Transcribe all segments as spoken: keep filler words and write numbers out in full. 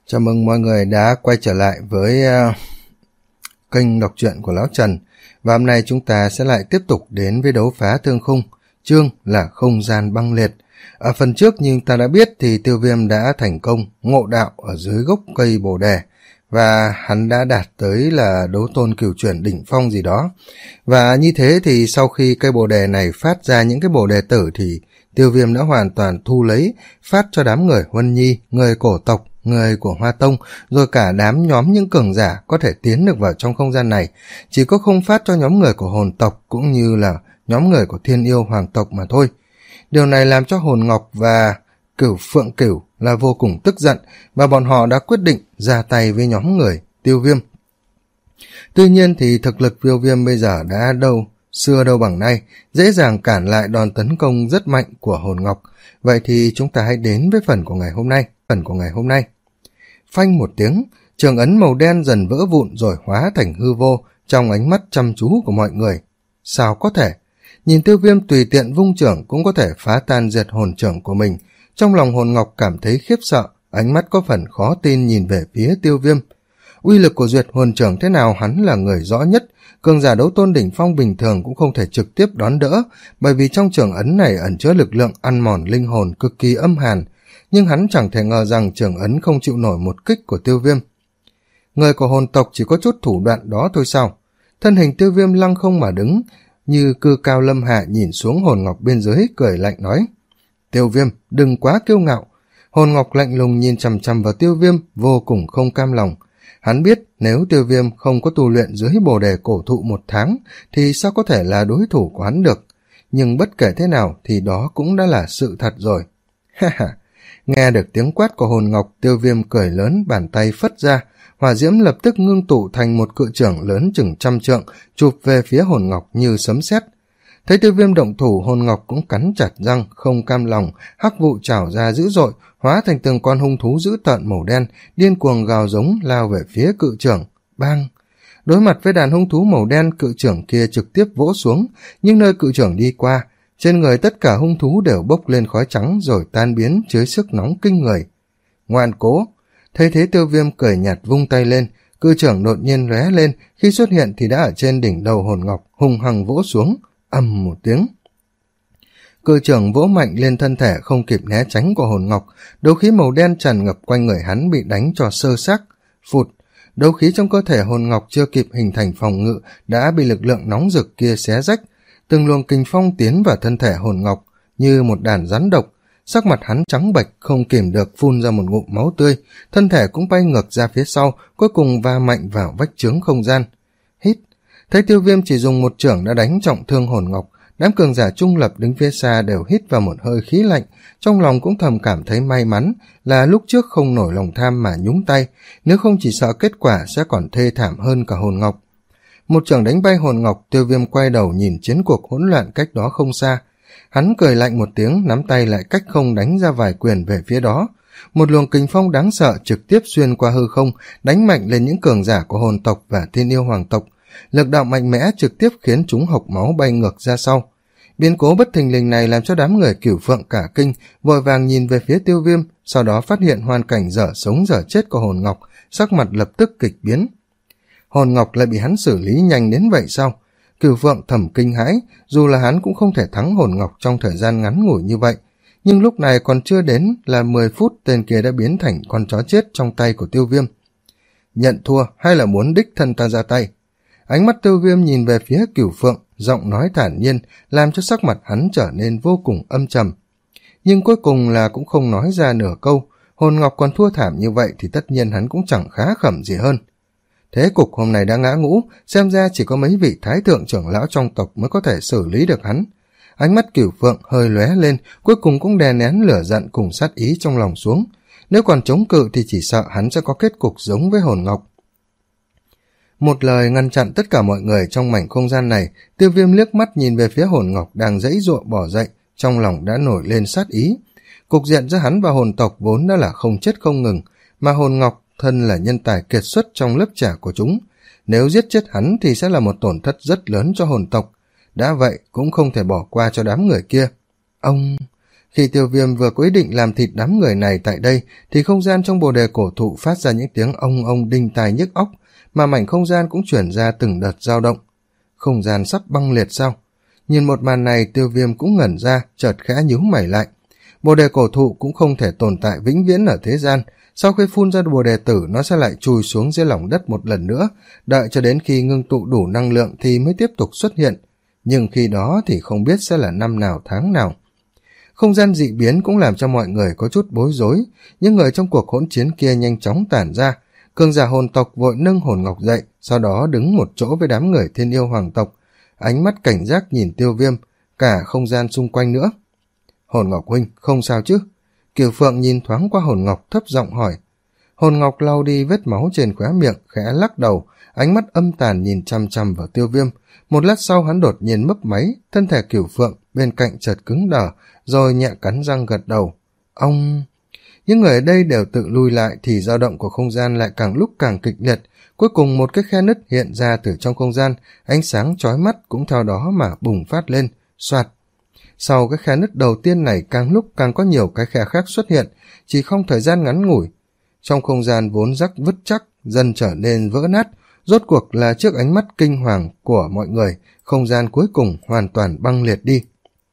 Chào mừng mọi người đã quay trở lại với uh, kênh đọc truyện của Lão Trần. Và hôm nay chúng ta sẽ lại tiếp tục đến với đấu phá thương khung, chương là không gian băng liệt. Ở phần trước như ta đã biết thì Tiêu Viêm đã thành công ngộ đạo ở dưới gốc cây bồ đề. Và hắn đã đạt tới là đấu tôn cửu chuyển đỉnh phong gì đó. Và như thế thì sau khi cây bồ đề này phát ra những cái bồ đề tử thì Tiêu Viêm đã hoàn toàn thu lấy, phát cho đám người Huân Nhi, người cổ tộc, người của Hoa Tông, rồi cả đám nhóm những cường giả có thể tiến được vào trong không gian này. Chỉ có không phát cho nhóm người của hồn tộc cũng như là nhóm người của thiên yêu hoàng tộc mà thôi. Điều này làm cho Hồn Ngọc và Cửu Phượng Cửu là vô cùng tức giận, và bọn họ đã quyết định ra tay với nhóm người Tiêu Viêm. Tuy nhiên thì thực lực Tiêu Viêm bây giờ đã đâu xưa đâu bằng nay, dễ dàng cản lại đòn tấn công rất mạnh của Hồn Ngọc. Vậy thì chúng ta hãy đến với phần của ngày hôm nay. Phần của ngày hôm nay. Phanh một tiếng, trường ấn màu đen dần vỡ vụn rồi hóa thành hư vô trong ánh mắt chăm chú của mọi người. Sao có thể? Nhìn Tiêu Viêm tùy tiện vung trưởng cũng có thể phá tan diệt hồn trưởng của mình. Trong lòng Hồn Ngọc cảm thấy khiếp sợ, ánh mắt có phần khó tin nhìn về phía Tiêu Viêm. Uy lực của duyệt hồn trưởng thế nào hắn là người rõ nhất, cường giả đấu tôn đỉnh phong bình thường cũng không thể trực tiếp đón đỡ, bởi vì trong trường ấn này ẩn chứa lực lượng ăn mòn linh hồn cực kỳ âm hàn, nhưng hắn chẳng thể ngờ rằng trường ấn không chịu nổi một kích của Tiêu Viêm. Người của hồn tộc chỉ có chút thủ đoạn đó thôi sao? Thân hình Tiêu Viêm lăng không mà đứng, như cư cao lâm hạ nhìn xuống Hồn Ngọc bên dưới, cười lạnh nói: Tiêu Viêm, đừng quá kiêu ngạo. Hồn Ngọc lạnh lùng nhìn chằm chằm vào Tiêu Viêm, vô cùng không cam lòng. Hắn biết nếu Tiêu Viêm không có tu luyện dưới bồ đề cổ thụ một tháng thì sao có thể là đối thủ của hắn được. Nhưng bất kể thế nào thì đó cũng đã là sự thật rồi. Ha ha. Nghe được tiếng quát của Hồn Ngọc, Tiêu Viêm cười lớn, bàn tay phất ra, hỏa diễm lập tức ngưng tụ thành một cự chưởng lớn chừng trăm trượng, chụp về phía Hồn Ngọc như sấm sét. Thấy Tiêu Viêm động thủ, Hồn Ngọc cũng cắn chặt răng, không cam lòng, hắc vụ trào ra dữ dội, hóa thành từng con hung thú dữ tợn màu đen, điên cuồng gào giống lao về phía cự chưởng. Bang! Đối mặt với đàn hung thú màu đen, cự chưởng kia trực tiếp vỗ xuống, nhưng nơi cự chưởng đi qua, trên người tất cả hung thú đều bốc lên khói trắng rồi tan biến dưới sức nóng kinh người. Ngoan cố! Thấy thế Tiêu Viêm cười nhạt vung tay lên, cự chưởng đột nhiên lóe lên, khi xuất hiện thì đã ở trên đỉnh đầu Hồn Ngọc, hung hăng vỗ xuống. Ầm một tiếng. Cự chưởng vỗ mạnh lên thân thể không kịp né tránh của Hồn Ngọc, đấu khí màu đen tràn ngập quanh người hắn bị đánh cho sơ xác. Phụt! Đấu khí trong cơ thể Hồn Ngọc chưa kịp hình thành phòng ngự đã bị lực lượng nóng rực kia xé rách. Từng luồng kình phong tiến vào thân thể Hồn Ngọc như một đàn rắn độc. Sắc mặt hắn trắng bệch, không kìm được phun ra một ngụm máu tươi, thân thể cũng bay ngược ra phía sau, cuối cùng va mạnh vào vách chướng không gian. Hít! Thấy Tiêu Viêm chỉ dùng một chưởng đã đánh trọng thương Hồn Ngọc, đám cường giả trung lập đứng phía xa đều hít vào một hơi khí lạnh, trong lòng cũng thầm cảm thấy may mắn là lúc trước không nổi lòng tham mà nhúng tay, nếu không chỉ sợ kết quả sẽ còn thê thảm hơn cả Hồn Ngọc. Một chưởng đánh bay Hồn Ngọc, Tiêu Viêm quay đầu nhìn chiến cuộc hỗn loạn cách đó không xa. Hắn cười lạnh một tiếng, nắm tay lại cách không đánh ra vài quyền về phía đó. Một luồng kình phong đáng sợ trực tiếp xuyên qua hư không, đánh mạnh lên những cường giả của hồn tộc và thiên yêu hoàng tộc. Lực đạo mạnh mẽ trực tiếp khiến chúng hộc máu bay ngược ra sau. Biến cố bất thình lình này làm cho đám người Cửu Phượng cả kinh, vội vàng nhìn về phía Tiêu Viêm, sau đó phát hiện hoàn cảnh dở sống dở chết của Hồn Ngọc, sắc mặt lập tức kịch biến. Hồn Ngọc lại bị hắn xử lý nhanh đến vậy sao? Cửu Phượng thầm kinh hãi, dù là hắn cũng không thể thắng Hồn Ngọc trong thời gian ngắn ngủi như vậy, nhưng lúc này còn chưa đến là mười phút, tên kia đã biến thành con chó chết trong tay của Tiêu Viêm. Nhận thua hay là muốn đích thân ta ra tay? Ánh mắt Tiêu Viêm nhìn về phía Cửu Phượng, giọng nói thản nhiên, làm cho sắc mặt hắn trở nên vô cùng âm trầm. Nhưng cuối cùng là cũng không nói ra nửa câu, Hồn Ngọc còn thua thảm như vậy thì tất nhiên hắn cũng chẳng khá khẩm gì hơn. Thế cục hôm nay đã ngã ngũ, xem ra chỉ có mấy vị thái thượng trưởng lão trong tộc mới có thể xử lý được hắn. Ánh mắt Cửu Phượng hơi lóe lên, cuối cùng cũng đè nén lửa giận cùng sát ý trong lòng xuống. Nếu còn chống cự thì chỉ sợ hắn sẽ có kết cục giống với Hồn Ngọc. Một lời ngăn chặn tất cả mọi người trong mảnh không gian này, Tiêu Viêm liếc mắt nhìn về phía Hồn Ngọc đang giãy giụa bỏ dậy, trong lòng đã nổi lên sát ý. Cục diện giữa hắn và hồn tộc vốn đã là không chết không ngừng, mà Hồn Ngọc thân là nhân tài kiệt xuất trong lớp trẻ của chúng. Nếu giết chết hắn thì sẽ là một tổn thất rất lớn cho hồn tộc. Đã vậy cũng không thể bỏ qua cho đám người kia. Ông... Khi Tiêu Viêm vừa có ý định làm thịt đám người này tại đây, thì không gian trong bồ đề cổ thụ phát ra những tiếng ông ông đinh tai nhức óc, mà mảnh không gian cũng chuyển ra từng đợt dao động. Không gian sắp băng liệt sao? Nhìn một màn này, Tiêu Viêm cũng ngẩn ra, chợt khẽ nhíu mày lại. Bồ đề cổ thụ cũng không thể tồn tại vĩnh viễn ở thế gian, sau khi phun ra bồ đề tử nó sẽ lại chui xuống dưới lòng đất một lần nữa, đợi cho đến khi ngưng tụ đủ năng lượng thì mới tiếp tục xuất hiện, nhưng khi đó thì không biết sẽ là năm nào tháng nào. Không gian dị biến cũng làm cho mọi người có chút bối rối, những người trong cuộc hỗn chiến kia nhanh chóng tản ra. Cường giả hồn tộc vội nâng hồn ngọc dậy, sau đó đứng một chỗ với đám người thiên yêu hoàng tộc, ánh mắt cảnh giác nhìn Tiêu Viêm, cả không gian xung quanh nữa. Hồn ngọc huynh, không sao chứ? Kiều Phượng nhìn thoáng qua hồn ngọc thấp giọng hỏi. Hồn ngọc lau đi vết máu trên khóe miệng, khẽ lắc đầu, ánh mắt âm tàn nhìn chăm chăm vào Tiêu Viêm. Một lát sau hắn đột nhiên mấp máy, thân thể Kiều Phượng bên cạnh chợt cứng đờ, rồi nhẹ cắn răng gật đầu. Ông... Những người ở đây đều tự lui lại thì dao động của không gian lại càng lúc càng kịch liệt. Cuối cùng một cái khe nứt hiện ra từ trong không gian, ánh sáng chói mắt cũng theo đó mà bùng phát lên, xoạt. Sau cái khe nứt đầu tiên này càng lúc càng có nhiều cái khe khác xuất hiện, chỉ không thời gian ngắn ngủi. Trong không gian vốn rắc vứt chắc, dần trở nên vỡ nát, rốt cuộc là trước ánh mắt kinh hoàng của mọi người, không gian cuối cùng hoàn toàn băng liệt đi.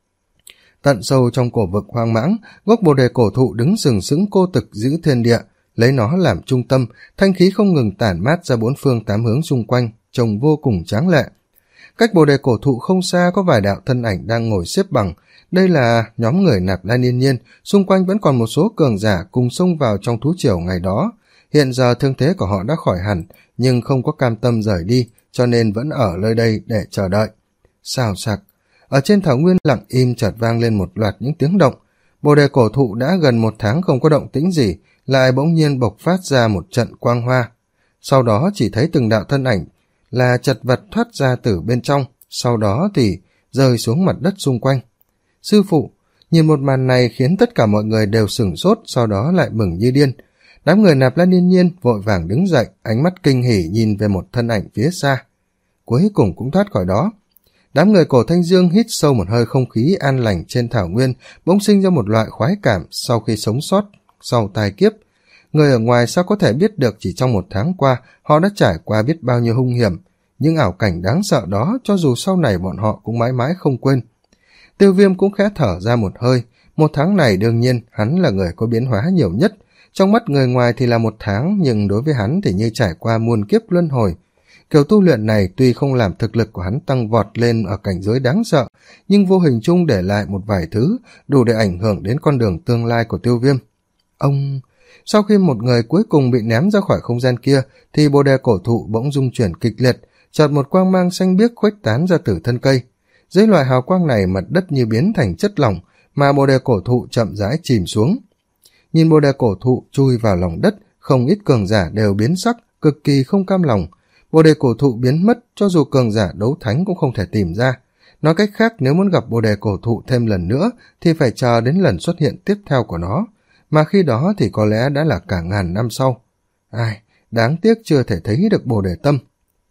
Tận sâu trong cổ vực hoang mãng, gốc bồ đề cổ thụ đứng sừng sững cô tực giữ thiên địa, lấy nó làm trung tâm, thanh khí không ngừng tản mát ra bốn phương tám hướng xung quanh, trông vô cùng tráng lệ. Cách bồ đề cổ thụ không xa có vài đạo thân ảnh đang ngồi xếp bằng, đây là nhóm người Nạp Lan Yên Nhiên, xung quanh vẫn còn một số cường giả cùng xông vào trong thú triều ngày đó. Hiện giờ thương thế của họ đã khỏi hẳn, nhưng không có cam tâm rời đi, cho nên vẫn ở nơi đây để chờ đợi. Xào xạc. Ở trên thảo nguyên lặng im chợt vang lên một loạt những tiếng động. Bồ đề cổ thụ đã gần một tháng không có động tĩnh gì, lại bỗng nhiên bộc phát ra một trận quang hoa. Sau đó chỉ thấy từng đạo thân ảnh là chật vật thoát ra từ bên trong, sau đó thì rơi xuống mặt đất xung quanh. Sư phụ, nhìn một màn này khiến tất cả mọi người đều sửng sốt, sau đó lại mừng như điên. Đám người Nạp Lan Yên Nhiên vội vàng đứng dậy, ánh mắt kinh hỉ nhìn về một thân ảnh phía xa. Cuối cùng cũng thoát khỏi đó. Đám người Cổ Thanh Dương hít sâu một hơi không khí an lành trên thảo nguyên, bỗng sinh ra một loại khoái cảm sau khi sống sót sau tai kiếp. Người ở ngoài sao có thể biết được chỉ trong một tháng qua họ đã trải qua biết bao nhiêu hung hiểm, những ảo cảnh đáng sợ đó cho dù sau này bọn họ cũng mãi mãi không quên. Tiêu Viêm cũng khẽ thở ra một hơi, một tháng này đương nhiên hắn là người có biến hóa nhiều nhất, trong mắt người ngoài thì là một tháng, nhưng đối với hắn thì như trải qua muôn kiếp luân hồi. Kiểu tu luyện này tuy không làm thực lực của hắn tăng vọt lên ở cảnh giới đáng sợ, nhưng vô hình chung để lại một vài thứ đủ để ảnh hưởng đến con đường tương lai của Tiêu Viêm. Ông... Sau khi một người cuối cùng bị ném ra khỏi không gian kia, thì bồ đề cổ thụ bỗng rung chuyển kịch liệt, chợt một quang mang xanh biếc khuếch tán ra từ thân cây. Dưới loại hào quang này mặt đất như biến thành chất lỏng, mà bồ đề cổ thụ chậm rãi chìm xuống. Nhìn bồ đề cổ thụ chui vào lòng đất, không ít cường giả đều biến sắc, cực kỳ không cam lòng. Bồ đề cổ thụ biến mất, cho dù cường giả đấu thánh cũng không thể tìm ra. Nói cách khác, nếu muốn gặp bồ đề cổ thụ thêm lần nữa, thì phải chờ đến lần xuất hiện tiếp theo của nó, mà khi đó thì có lẽ đã là cả ngàn năm sau. Ai, đáng tiếc chưa thể thấy được bồ đề tâm.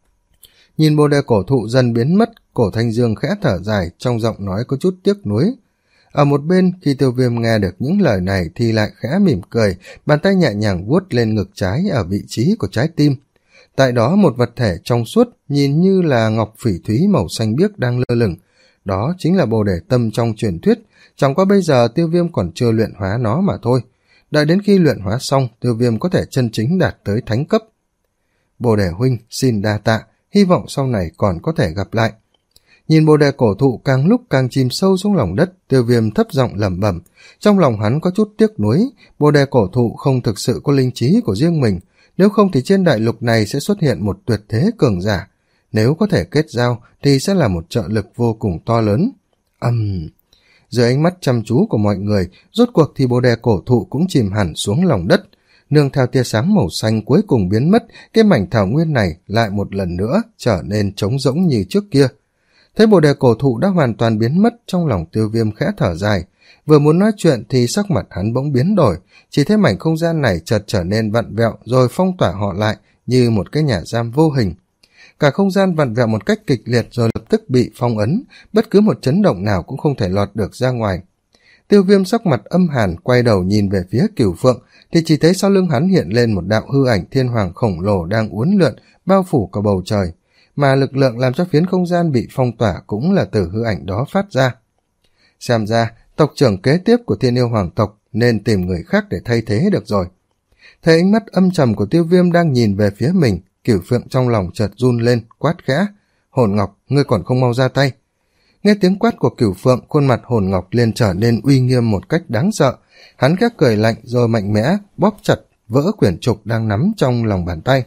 Nhìn bồ đề cổ thụ dần biến mất, Cổ Thanh Dương khẽ thở dài, trong giọng nói có chút tiếc nuối. Ở một bên, khi Tiêu Viêm nghe được những lời này thì lại khẽ mỉm cười, bàn tay nhẹ nhàng vuốt lên ngực trái ở vị trí của trái tim. Tại đó một vật thể trong suốt, nhìn như là ngọc phỉ thúy màu xanh biếc đang lơ lửng. Đó chính là bồ đề tâm trong truyền thuyết, chẳng qua bây giờ Tiêu Viêm còn chưa luyện hóa nó mà thôi. Đợi đến khi luyện hóa xong, Tiêu Viêm có thể chân chính đạt tới thánh cấp. Bồ đề huynh, xin đa tạ, hy vọng sau này còn có thể gặp lại. Nhìn bồ đề cổ thụ càng lúc càng chìm sâu xuống lòng đất, Tiêu Viêm thấp giọng lẩm bẩm. Trong lòng hắn có chút tiếc nuối, bồ đề cổ thụ không thực sự có linh trí của riêng mình, nếu không thì trên đại lục này sẽ xuất hiện một tuyệt thế cường giả. Nếu có thể kết giao thì sẽ là một trợ lực vô cùng to lớn. Ầm... Um... Dưới ánh mắt chăm chú của mọi người, rốt cuộc thì bồ đề cổ thụ cũng chìm hẳn xuống lòng đất. Nương theo tia sáng màu xanh cuối cùng biến mất, cái mảnh thảo nguyên này lại một lần nữa trở nên trống rỗng như trước kia. Thấy bồ đề cổ thụ đã hoàn toàn biến mất, trong lòng Tiêu Viêm khẽ thở dài. Vừa muốn nói chuyện thì sắc mặt hắn bỗng biến đổi, chỉ thấy mảnh không gian này chợt trở nên vặn vẹo rồi phong tỏa họ lại như một cái nhà giam vô hình. Cả không gian vặn vẹo một cách kịch liệt rồi lập tức bị phong ấn, bất cứ một chấn động nào cũng không thể lọt được ra ngoài. Tiêu Viêm sắc mặt âm hàn quay đầu nhìn về phía Cửu Phượng, thì chỉ thấy sau lưng hắn hiện lên một đạo hư ảnh thiên hoàng khổng lồ đang uốn lượn, bao phủ cả bầu trời, mà lực lượng làm cho phiến không gian bị phong tỏa cũng là từ hư ảnh đó phát ra. Xem ra, tộc trưởng kế tiếp của Thiên Yêu Hoàng tộc nên tìm người khác để thay thế được rồi. Thấy ánh mắt âm trầm của Tiêu Viêm đang nhìn về phía mình, Cửu Phượng trong lòng chợt run lên, quát khẽ: Hồn Ngọc, ngươi còn không mau ra tay. Nghe tiếng quát của Cửu Phượng, khuôn mặt Hồn Ngọc liền trở nên uy nghiêm một cách đáng sợ. Hắn khẽ cười lạnh rồi mạnh mẽ bóp chặt vỡ quyển trục đang nắm trong lòng bàn tay.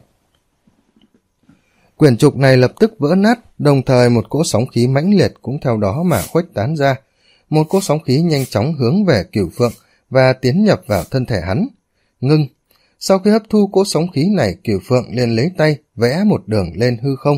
Quyển trục này lập tức vỡ nát, đồng thời một cỗ sóng khí mãnh liệt cũng theo đó mà khuếch tán ra. Một cỗ sóng khí nhanh chóng hướng về Cửu Phượng và tiến nhập vào thân thể hắn. Ngưng. Sau khi hấp thu cỗ sóng khí này, Cửu Phượng liền lấy tay vẽ một đường lên hư không.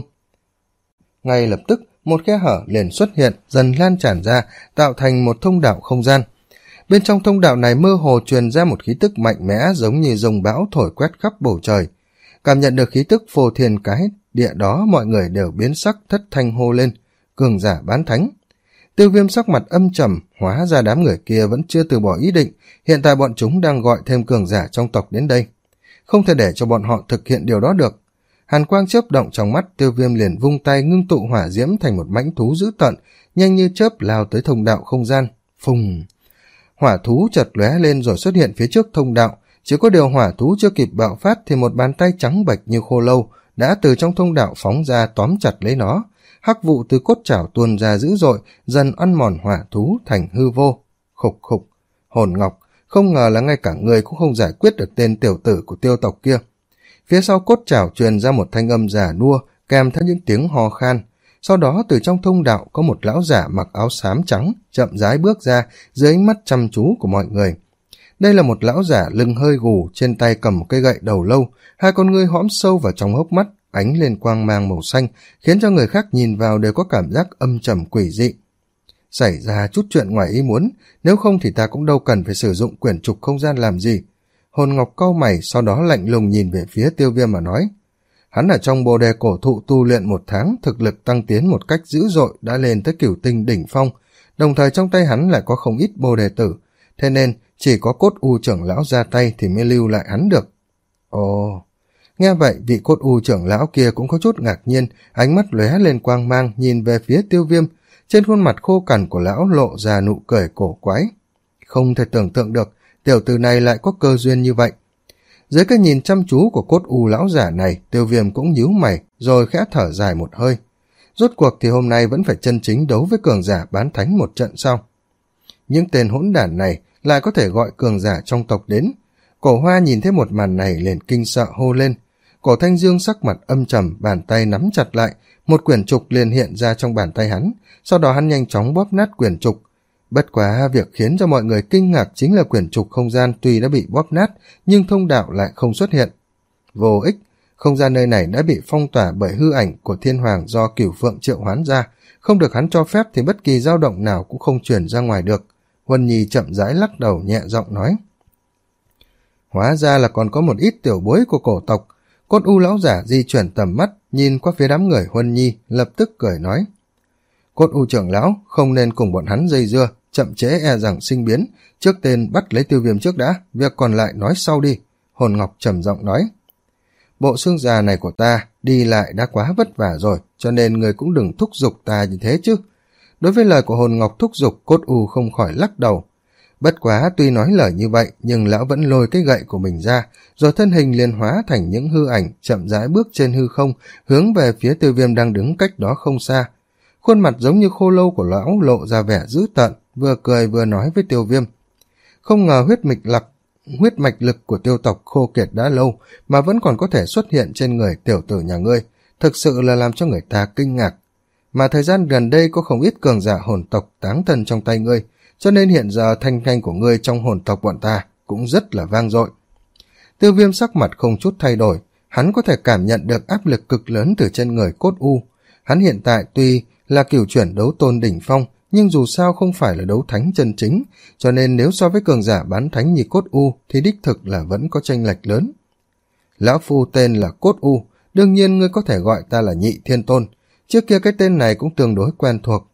Ngay lập tức, một khe hở liền xuất hiện, dần lan tràn ra, tạo thành một thông đạo không gian. Bên trong thông đạo này mơ hồ truyền ra một khí tức mạnh mẽ giống như dòng bão thổi quét khắp bầu trời. Cảm nhận được khí tức phô thiên cái địa đó, mọi người đều biến sắc thất thanh hô lên: Cường giả bán thánh. Tiêu Viêm sắc mặt âm trầm, hóa ra đám người kia vẫn chưa từ bỏ ý định, hiện tại bọn chúng đang gọi thêm cường giả trong tộc đến đây. Không thể để cho bọn họ thực hiện điều đó được. Hàn quang chớp động trong mắt, Tiêu Viêm liền vung tay ngưng tụ hỏa diễm thành một mãnh thú dữ tợn, nhanh như chớp lao tới thông đạo không gian. Phùng! Hỏa thú chợt lóe lên rồi xuất hiện phía trước thông đạo, chỉ có điều hỏa thú chưa kịp bạo phát thì một bàn tay trắng bệch như khô lâu đã từ trong thông đạo phóng ra tóm chặt lấy nó. Hắc vụ từ cốt chảo tuôn ra dữ dội, dần ăn mòn hỏa thú thành hư vô. Khục khục! Hồn Ngọc, không ngờ là ngay cả người cũng không giải quyết được tên tiểu tử của Tiêu tộc kia. Phía sau cốt chảo truyền ra một thanh âm già nua kèm theo những tiếng ho khan. Sau đó từ trong thông đạo có một lão giả mặc áo xám trắng chậm rãi bước ra dưới ánh mắt chăm chú của mọi người. Đây là một lão giả lưng hơi gù, trên tay cầm một cây gậy đầu lâu, hai con ngươi hõm sâu vào trong hốc mắt, ánh lên quang mang màu xanh, khiến cho người khác nhìn vào đều có cảm giác âm trầm quỷ dị. Xảy ra chút chuyện ngoài ý muốn, nếu không thì ta cũng đâu cần phải sử dụng quyển trục không gian làm gì. Hồn Ngọc cau mày, sau đó lạnh lùng nhìn về phía Tiêu Viêm mà nói: Hắn ở trong bồ đề cổ thụ tu luyện một tháng, thực lực tăng tiến một cách dữ dội, đã lên tới cửu tinh đỉnh phong, đồng thời trong tay hắn lại có không ít bồ đề tử, thế nên chỉ có Cốt U trưởng lão ra tay thì mới lưu lại hắn được. Ồ... Nghe vậy, vị Cốt U trưởng lão kia cũng có chút ngạc nhiên, ánh mắt lóe lên quang mang nhìn về phía Tiêu Viêm. Trên khuôn mặt khô cằn của lão lộ ra nụ cười cổ quái. Không thể tưởng tượng được tiểu tử này lại có cơ duyên như vậy. Dưới cái nhìn chăm chú của Cốt U lão giả này, Tiêu Viêm cũng nhíu mày rồi khẽ thở dài một hơi. Rốt cuộc thì hôm nay vẫn phải chân chính đấu với cường giả bán thánh một trận sau. Những tên hỗn đản này lại có thể gọi cường giả trong tộc đến. Cổ Hoa nhìn thấy một màn này liền kinh sợ hô lên. Cổ Thanh Dương sắc mặt âm trầm, bàn tay nắm chặt lại, một quyển trục liền hiện ra trong bàn tay hắn, sau đó hắn nhanh chóng bóp nát quyển trục. Bất quá việc khiến cho mọi người kinh ngạc chính là quyển trục không gian tuy đã bị bóp nát, nhưng thông đạo lại không xuất hiện. Vô ích, không gian nơi này đã bị phong tỏa bởi hư ảnh của Thiên Hoàng do Cửu Phượng triệu hoán ra, không được hắn cho phép thì bất kỳ dao động nào cũng không chuyển ra ngoài được. Huân Nhi chậm rãi lắc đầu nhẹ giọng nói. Hóa ra là còn có một ít tiểu bối của cổ tộc. Cốt U lão giả di chuyển tầm mắt, nhìn qua phía đám người Huân Nhi, lập tức cười nói. Cốt U trưởng lão, không nên cùng bọn hắn dây dưa, chậm chế e rằng sinh biến, trước tên bắt lấy Tiêu Viêm trước đã, việc còn lại nói sau đi. Hồn Ngọc trầm giọng nói. Bộ xương già này của ta đi lại đã quá vất vả rồi, cho nên người cũng đừng thúc giục ta như thế chứ. Đối với lời của Hồn Ngọc thúc giục, Cốt U không khỏi lắc đầu. Bất quá tuy nói lời như vậy, nhưng lão vẫn lôi cái gậy của mình ra, rồi thân hình liền hóa thành những hư ảnh, chậm rãi bước trên hư không, hướng về phía Tiêu Viêm đang đứng cách đó không xa. Khuôn mặt giống như khô lâu của lão lộ ra vẻ dữ tợn, vừa cười vừa nói với Tiêu Viêm. Không ngờ huyết mạch lạc, huyết mạch lực của Tiêu tộc khô kiệt đã lâu, mà vẫn còn có thể xuất hiện trên người tiểu tử nhà ngươi, thực sự là làm cho người ta kinh ngạc. Mà thời gian gần đây có không ít cường giả hồn tộc táng thân trong tay ngươi, cho nên hiện giờ thanh danh của ngươi trong hồn tộc bọn ta cũng rất là vang dội. Tiêu Viêm sắc mặt không chút thay đổi, hắn có thể cảm nhận được áp lực cực lớn từ trên người Cốt U. Hắn hiện tại tuy là cửu chuyển đấu tôn đỉnh phong, nhưng dù sao không phải là đấu thánh chân chính, cho nên nếu so với cường giả bán thánh như Cốt U thì đích thực là vẫn có chênh lệch lớn. Lão phu tên là Cốt U, đương nhiên ngươi có thể gọi ta là Nhị Thiên Tôn. Trước kia cái tên này cũng tương đối quen thuộc,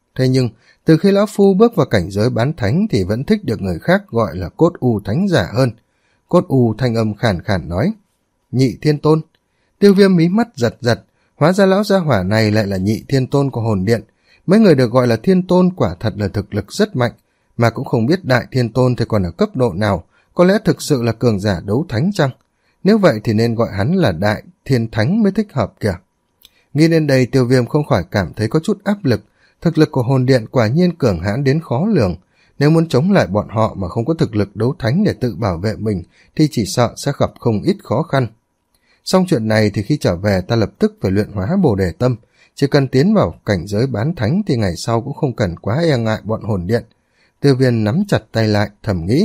Thế nhưng, từ khi lão phu bước vào cảnh giới bán thánh thì vẫn thích được người khác gọi là Cốt U thánh giả hơn. Cốt U thanh âm khàn khàn nói, Nhị Thiên Tôn. Tiêu Viêm mí mắt giật giật, hóa ra lão gia hỏa này lại là Nhị Thiên Tôn của hồn điện. Mấy người được gọi là Thiên Tôn quả thật là thực lực rất mạnh, mà cũng không biết Đại Thiên Tôn thì còn ở cấp độ nào, có lẽ thực sự là cường giả đấu thánh chăng? Nếu vậy thì nên gọi hắn là Đại Thiên Thánh mới thích hợp kìa. Nghĩ đến đây Tiêu Viêm không khỏi cảm thấy có chút áp lực, thực lực của hồn điện quả nhiên cường hãn đến khó lường, nếu muốn chống lại bọn họ mà không có thực lực đấu thánh để tự bảo vệ mình thì chỉ sợ sẽ gặp không ít khó khăn. Xong chuyện này thì khi trở về ta lập tức phải luyện hóa Bồ Đề Tâm, chỉ cần tiến vào cảnh giới bán thánh thì ngày sau cũng không cần quá e ngại bọn hồn điện. Tiêu Viêm nắm chặt tay lại thầm nghĩ.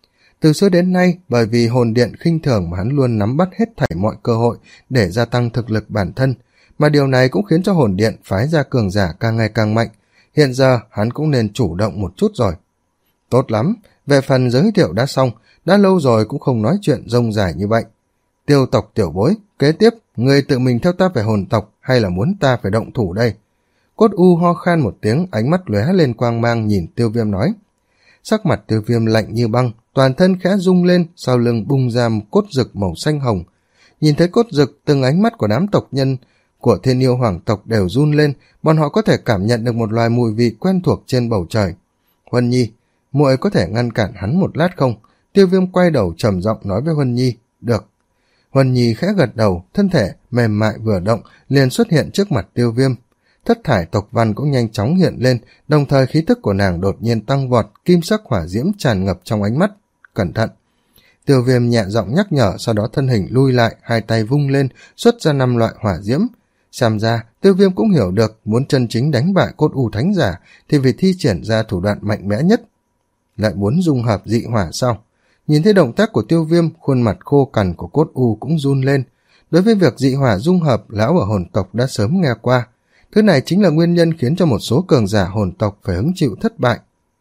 Từ xưa đến nay, bởi vì hồn điện khinh thường mà hắn luôn nắm bắt hết thảy mọi cơ hội để gia tăng thực lực bản thân, mà điều này cũng khiến cho hồn điện phái ra cường giả càng ngày càng mạnh. Hiện giờ hắn cũng nên chủ động một chút rồi. Tốt lắm, về phần giới thiệu đã xong, đã lâu rồi cũng không nói chuyện rông dài như vậy. Tiêu tộc tiểu bối, kế tiếp, người tự mình theo ta về hồn tộc hay là muốn ta phải động thủ đây? Cốt U ho khan một tiếng, ánh mắt lóe lên quang mang nhìn Tiêu Viêm nói. Sắc mặt Tiêu Viêm lạnh như băng, toàn thân khẽ rung lên, sau lưng bung ra một cốt rực màu xanh hồng. Nhìn thấy cốt rực, từng ánh mắt của đám tộc nhân của Thiên Yêu Hoàng tộc đều run lên, bọn họ có thể cảm nhận được một loài mùi vị quen thuộc trên bầu trời. Huân Nhi, muội có thể ngăn cản hắn một lát không? Tiêu Viêm quay đầu trầm giọng nói với Huân Nhi. Được. Huân Nhi khẽ gật đầu, thân thể mềm mại vừa động liền xuất hiện trước mặt Tiêu Viêm. Thất thải tộc văn cũng nhanh chóng hiện lên, đồng thời khí tức của nàng đột nhiên tăng vọt, kim sắc hỏa diễm tràn ngập trong ánh mắt. Cẩn thận. Tiêu Viêm nhẹ giọng nhắc nhở, sau đó thân hình lui lại, hai tay vung lên, xuất ra năm loại hỏa diễm. Xem ra, Tiêu Viêm cũng hiểu được muốn chân chính đánh bại Cốt U thánh giả thì phải thi triển ra thủ đoạn mạnh mẽ nhất. Lại muốn dung hợp dị hỏa sao? Nhìn thấy động tác của Tiêu Viêm, khuôn mặt khô cằn của Cốt U cũng run lên. Đối với việc dị hỏa dung hợp, lão ở hồn tộc đã sớm nghe qua. Thứ này chính là nguyên nhân khiến cho một số cường giả hồn tộc phải hứng chịu thất bại.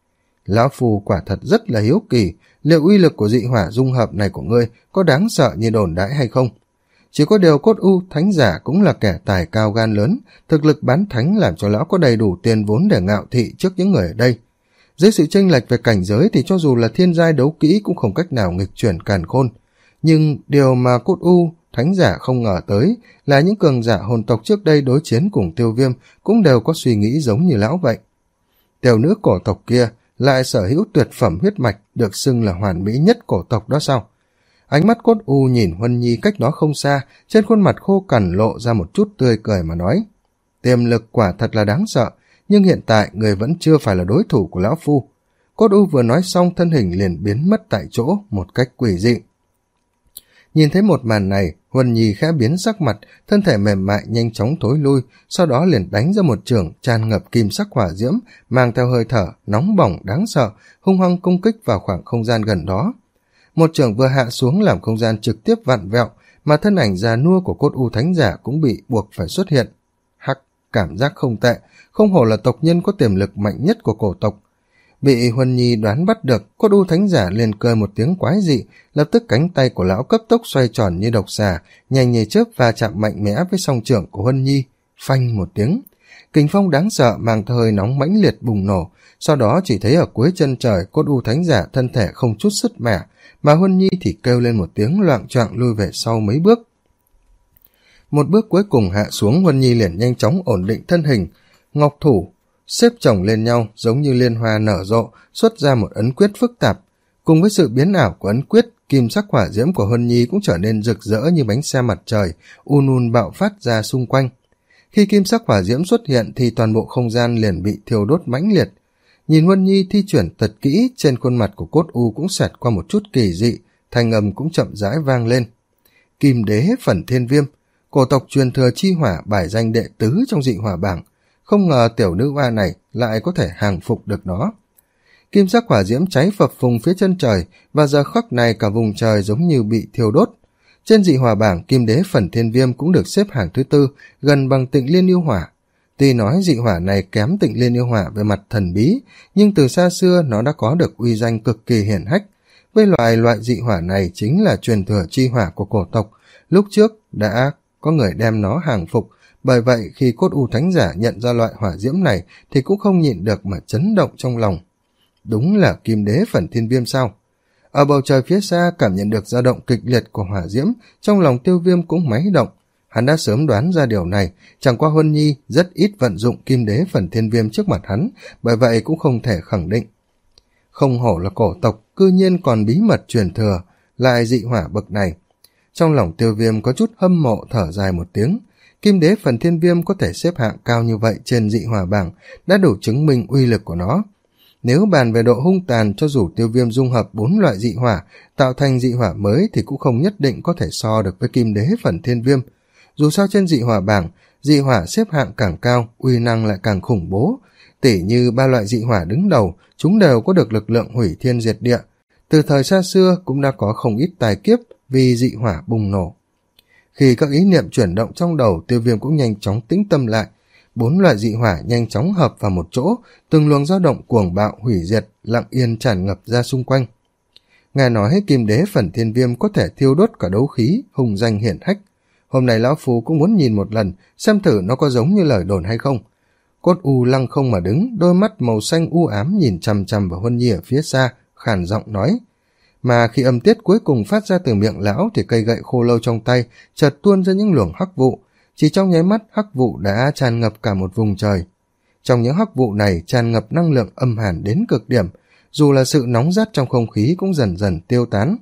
Lão Phù quả thật rất là hiếu kỳ, liệu uy lực của dị hỏa dung hợp này của ngươi có đáng sợ như đồn đãi hay không? Chỉ có điều Cốt U thánh giả cũng là kẻ tài cao gan lớn, thực lực bán thánh làm cho lão có đầy đủ tiền vốn để ngạo thị trước những người ở đây. Dưới sự chênh lệch về cảnh giới thì cho dù là thiên giai đấu kỹ cũng không cách nào nghịch chuyển càn khôn. Nhưng điều mà Cốt U thánh giả không ngờ tới là những cường giả hồn tộc trước đây đối chiến cùng Tiêu Viêm cũng đều có suy nghĩ giống như lão vậy. Tiểu nữ cổ tộc kia lại sở hữu tuyệt phẩm huyết mạch được xưng là hoàn mỹ nhất cổ tộc đó sao? Ánh mắt Cốt U nhìn Huân Nhi cách đó không xa, trên khuôn mặt khô cằn lộ ra một chút tươi cười mà nói. Tiềm lực quả thật là đáng sợ, nhưng hiện tại người vẫn chưa phải là đối thủ của lão phu. Cốt U vừa nói xong thân hình liền biến mất tại chỗ một cách quỷ dị. Nhìn thấy một màn này, Huân Nhi khẽ biến sắc mặt, thân thể mềm mại nhanh chóng thối lui, sau đó liền đánh ra một chưởng tràn ngập kim sắc hỏa diễm, mang theo hơi thở nóng bỏng đáng sợ, hung hăng công kích vào khoảng không gian gần đó. Một chưởng vừa hạ xuống làm không gian trực tiếp vặn vẹo, mà thân ảnh già nua của Cốt U thánh giả cũng bị buộc phải xuất hiện. Hắc, cảm giác không tệ, không hổ là tộc nhân có tiềm lực mạnh nhất của cổ tộc. Bị Huân Nhi đoán bắt được, Cốt U thánh giả liền cười một tiếng quái dị, lập tức cánh tay của lão cấp tốc xoay tròn như độc xà, nhanh như chớp va chạm mạnh mẽ với song trưởng của Huân Nhi. Phanh một tiếng, kình phong đáng sợ mang theo hơi nóng mãnh liệt bùng nổ, sau đó chỉ thấy ở cuối chân trời Cốt U thánh giả thân thể không chút sứt mẻ, mà Huân Nhi thì kêu lên một tiếng loạng choạng lui về sau mấy bước. Một bước cuối cùng hạ xuống, Huân Nhi liền nhanh chóng ổn định thân hình, ngọc thủ xếp chồng lên nhau giống như liên hoa nở rộ, xuất ra một ấn quyết phức tạp. Cùng với sự biến ảo của ấn quyết, kim sắc hỏa diễm của Huân Nhi cũng trở nên rực rỡ như bánh xe mặt trời, un un bạo phát ra xung quanh. Khi kim sắc hỏa diễm xuất hiện thì toàn bộ không gian liền bị thiêu đốt mãnh liệt. Nhìn Huân Nhi thi chuyển tật kỹ, trên khuôn mặt của Cốt U cũng xẹt qua một chút kỳ dị, thanh âm cũng chậm rãi vang lên. Kim đế phần thiên viêm, cổ tộc truyền thừa chi hỏa bài danh đệ tứ trong dị hỏa bảng, không ngờ tiểu nữ oa này lại có thể hàng phục được nó. Kim sắc hỏa diễm cháy phập phùng phía chân trời, và giờ khắc này cả vùng trời giống như bị thiêu đốt. Trên dị hỏa bảng, kim đế phần thiên viêm cũng được xếp hạng thứ tư, gần bằng Tịnh Liên Yêu Hỏa. Tuy nói dị hỏa này kém Tịnh Liên Yêu Hỏa về mặt thần bí, nhưng từ xa xưa nó đã có được uy danh cực kỳ hiển hách. Với loại loại dị hỏa này chính là truyền thừa chi hỏa của cổ tộc, lúc trước đã có người đem nó hàng phục, Bởi vậy khi Cốt U Thánh Giả nhận ra loại hỏa diễm này thì cũng không nhịn được mà chấn động trong lòng. Đúng là kim đế phần thiên viêm sao? Ở bầu trời phía xa cảm nhận được dao động kịch liệt của hỏa diễm, trong lòng Tiêu Viêm cũng máy động. Hắn đã sớm đoán ra điều này, chẳng qua Huân Nhi rất ít vận dụng kim đế phần thiên viêm trước mặt hắn, bởi vậy cũng không thể khẳng định. Không hổ là cổ tộc, cư nhiên còn bí mật truyền thừa, lại dị hỏa bậc này. Trong lòng Tiêu Viêm có chút hâm mộ thở dài một tiếng. Kim đế phần thiên viêm có thể xếp hạng cao như vậy trên dị hỏa bảng, đã đủ chứng minh uy lực của nó. Nếu bàn về độ hung tàn, cho dù Tiêu Viêm dung hợp bốn loại dị hỏa, tạo thành dị hỏa mới thì cũng không nhất định có thể so được với kim đế phần thiên viêm. Dù sao trên dị hỏa bảng, dị hỏa xếp hạng càng cao, uy năng lại càng khủng bố. Tỉ như ba loại dị hỏa đứng đầu, chúng đều có được lực lượng hủy thiên diệt địa. Từ thời xa xưa cũng đã có không ít tài kiếp vì dị hỏa bùng nổ. Khi các ý niệm chuyển động trong đầu, Tiêu Viêm cũng nhanh chóng tĩnh tâm lại. Bốn loại dị hỏa nhanh chóng hợp vào một chỗ, từng luồng dao động cuồng bạo hủy diệt lặng yên tràn ngập ra xung quanh. Ngài nói kim đế phần thiên viêm có thể thiêu đốt cả đấu khí, hùng danh hiển hách. Hôm nay lão phu cũng muốn nhìn một lần, xem thử nó có giống như lời đồn hay không. Cốt U lăng không mà đứng, đôi mắt màu xanh u ám nhìn chằm chằm vào Huân Nhi ở phía xa, khàn giọng nói. Mà khi âm tiết cuối cùng phát ra từ miệng lão thì cây gậy khô lâu trong tay chợt tuôn ra những luồng hắc vụ. Chỉ trong nháy mắt, hắc vụ đã tràn ngập cả một vùng trời. Trong những hắc vụ này tràn ngập năng lượng âm hàn đến cực điểm, dù là sự nóng rát trong không khí cũng dần dần tiêu tán.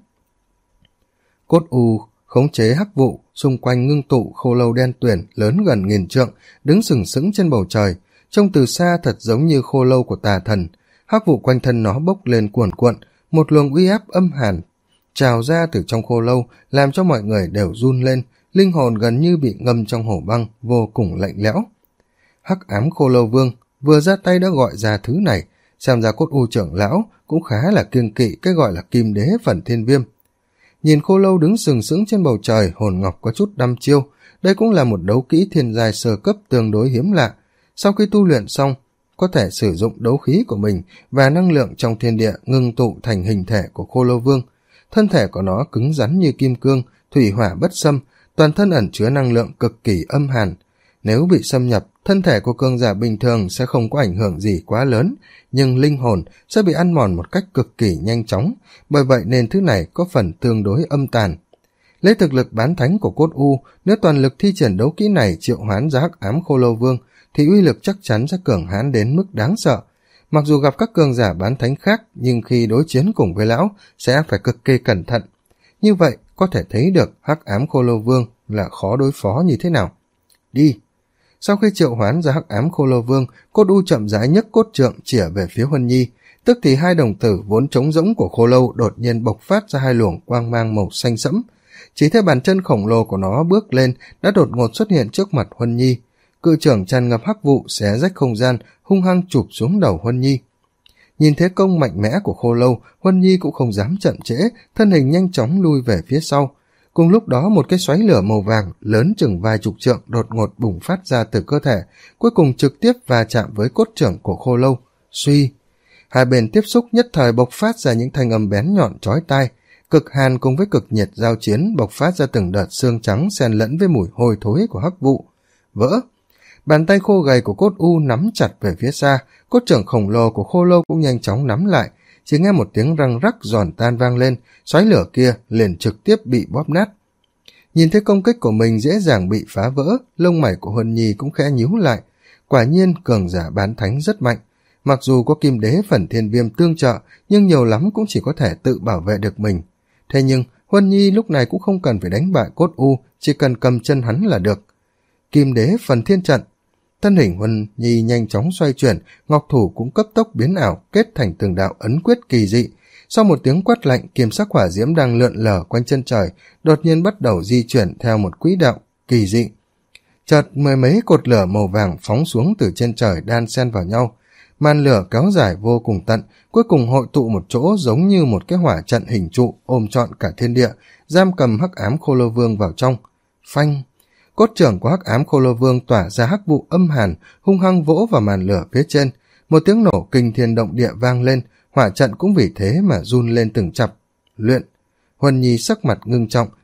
Cốt U khống chế hắc vụ, xung quanh ngưng tụ khô lâu đen tuyền lớn gần nghìn trượng, đứng sừng sững trên bầu trời, trông từ xa thật giống như khô lâu của tà thần. Hắc vụ quanh thân nó bốc lên cuồn cuộn, một luồng uy áp âm hàn trào ra từ trong khô lâu, làm cho mọi người đều run lên, linh hồn gần như bị ngâm trong hổ băng, vô cùng lạnh lẽo. Hắc ám khô lâu vương vừa ra tay đã gọi ra thứ này, xem ra Cốt U trưởng lão cũng khá là kiêng kỵ cái gọi là kim đế phần thiên viêm. Nhìn khô lâu đứng sừng sững trên bầu trời, hồn ngọc có chút đăm chiêu. Đây cũng là một đấu kỹ thiên giai sơ cấp tương đối hiếm lạ. Sau khi tu luyện xong, có thể sử dụng đấu khí của mình và năng lượng trong thiên địa ngưng tụ thành hình thể của khô lâu vương. Thân thể của nó cứng rắn như kim cương, thủy hỏa bất xâm, toàn thân ẩn chứa năng lượng cực kỳ âm hàn. Nếu bị xâm nhập, thân thể của cường giả bình thường sẽ không có ảnh hưởng gì quá lớn, nhưng linh hồn sẽ bị ăn mòn một cách cực kỳ nhanh chóng, bởi vậy nên thứ này có phần tương đối âm tàn. Lấy thực lực bán thánh của Cốt U, nếu toàn lực thi triển đấu kỹ này triệu hoán ra hắc ám khô lâu vương, thì uy lực chắc chắn sẽ cường hãn đến mức đáng sợ. Mặc dù gặp các cường giả bán thánh khác, nhưng khi đối chiến cùng với lão sẽ phải cực kỳ cẩn thận. Như vậy có thể thấy được hắc ám khô lâu vương là khó đối phó như thế nào. Đi! Sau khi triệu hoán ra hắc ám khô lâu vương, Cốt U chậm rãi nhấc cốt trượng chĩa về phía Huân Nhi, tức thì hai đồng tử vốn trống rỗng của khô lâu đột nhiên bộc phát ra hai luồng quang mang màu xanh sẫm. Chỉ thấy bàn chân khổng lồ của nó bước lên đã đột ngột xuất hiện trước mặt Huân Nhi. Cự trưởng tràn ngập hắc vụ xé rách không gian, hung hăng chụp xuống đầu Huân Nhi. Nhìn thế công mạnh mẽ của khô lâu, Huân Nhi cũng không dám chậm trễ, thân hình nhanh chóng lui về phía sau. Cùng lúc đó một cái xoáy lửa màu vàng lớn chừng vài chục trượng đột ngột bùng phát ra từ cơ thể, cuối cùng trực tiếp va chạm với cốt trưởng của khô lâu. Suy! Hai bên tiếp xúc nhất thời bộc phát ra những thanh âm bén nhọn chói tai, cực hàn cùng với cực nhiệt giao chiến bộc phát ra từng đợt xương trắng xen lẫn với mùi hôi thối của hắc vụ. Vỡ! Bàn tay khô gầy của Cốt U nắm chặt về phía xa, cốt trưởng khổng lồ của khô lâu cũng nhanh chóng nắm lại, chỉ nghe một tiếng răng rắc giòn tan vang lên, xoáy lửa kia liền trực tiếp bị bóp nát. Nhìn thấy công kích của mình dễ dàng bị phá vỡ, lông mày của Huân Nhi cũng khẽ nhíu lại. Quả nhiên cường giả bán thánh rất mạnh, mặc dù có kim đế phần thiên viêm tương trợ, nhưng nhiều lắm cũng chỉ có thể tự bảo vệ được mình. Thế nhưng Huân Nhi lúc này cũng không cần phải đánh bại Cốt U, chỉ cần cầm chân hắn là được. Kim đế phần thiên trận. Thân hình Huân Nhi nhanh chóng xoay chuyển, ngọc thủ cũng cấp tốc biến ảo, kết thành từng đạo ấn quyết kỳ dị. Sau một tiếng quát lạnh, kim sắc hỏa diễm đang lượn lờ quanh chân trời, đột nhiên bắt đầu di chuyển theo một quỹ đạo kỳ dị. Chợt mười mấy cột lửa màu vàng phóng xuống từ trên trời đan xen vào nhau. Màn lửa kéo dài vô cùng tận, cuối cùng hội tụ một chỗ giống như một cái hỏa trận hình trụ ôm trọn cả thiên địa, giam cầm hắc ám khô lâu vương vào trong. Phanh! Cốt trưởng của hắc ám khô lâu vương tỏa ra hắc vụ âm hàn, hung hăng vỗ vào màn lửa phía trên. Một tiếng nổ kinh thiên động địa vang lên, hỏa trận cũng vì thế mà run lên từng chập. Luyện! Huân Nhi sắc mặt ngưng trọng,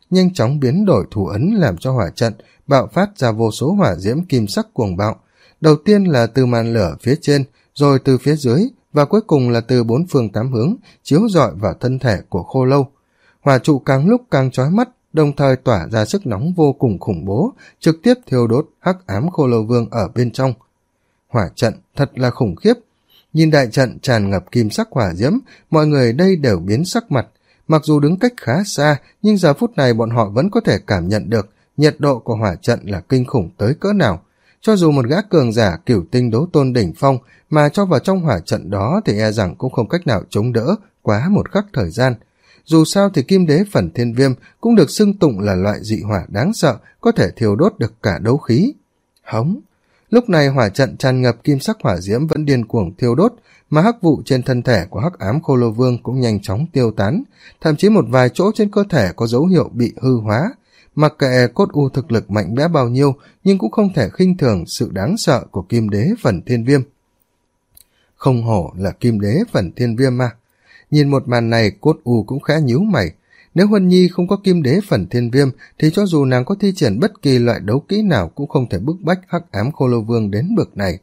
nhanh chóng biến đổi thủ ấn làm cho hỏa trận bạo phát ra vô số hỏa diễm kim sắc cuồng bạo. Đầu tiên là từ màn lửa phía trên, rồi từ phía dưới, và cuối cùng là từ bốn phương tám hướng, chiếu rọi vào thân thể của khô lâu. Hỏa trụ càng lúc càng chói mắt, đồng thời tỏa ra sức nóng vô cùng khủng bố, trực tiếp thiêu đốt hắc ám khô lâu vương ở bên trong. Hỏa trận thật là khủng khiếp. Nhìn đại trận tràn ngập kim sắc hỏa diễm, mọi người đây đều biến sắc mặt. Mặc dù đứng cách khá xa, nhưng giờ phút này bọn họ vẫn có thể cảm nhận được nhiệt độ của hỏa trận là kinh khủng tới cỡ nào. Cho dù một gã cường giả cửu tinh đấu tôn đỉnh phong mà cho vào trong hỏa trận đó thì e rằng cũng không cách nào chống đỡ quá một khắc thời gian. Dù sao thì kim đế phần thiên viêm cũng được xưng tụng là loại dị hỏa đáng sợ, có thể thiêu đốt được cả đấu khí. Hống! Lúc này hỏa trận tràn ngập kim sắc hỏa diễm vẫn điên cuồng thiêu đốt, mà hắc vụ trên thân thể của hắc ám khô lâu vương cũng nhanh chóng tiêu tán, thậm chí một vài chỗ trên cơ thể có dấu hiệu bị hư hóa. Mặc kệ cốt u thực lực mạnh mẽ bao nhiêu, nhưng cũng không thể khinh thường sự đáng sợ của kim đế phần thiên viêm. Không hổ là kim đế phần thiên viêm mà. Nhìn một màn này, cốt u cũng khẽ nhíu mày. Nếu Huân Nhi không có kim đế phần thiên viêm, thì cho dù nàng có thi triển bất kỳ loại đấu kỹ nào cũng không thể bức bách hắc ám khô lâu vương đến bậc này.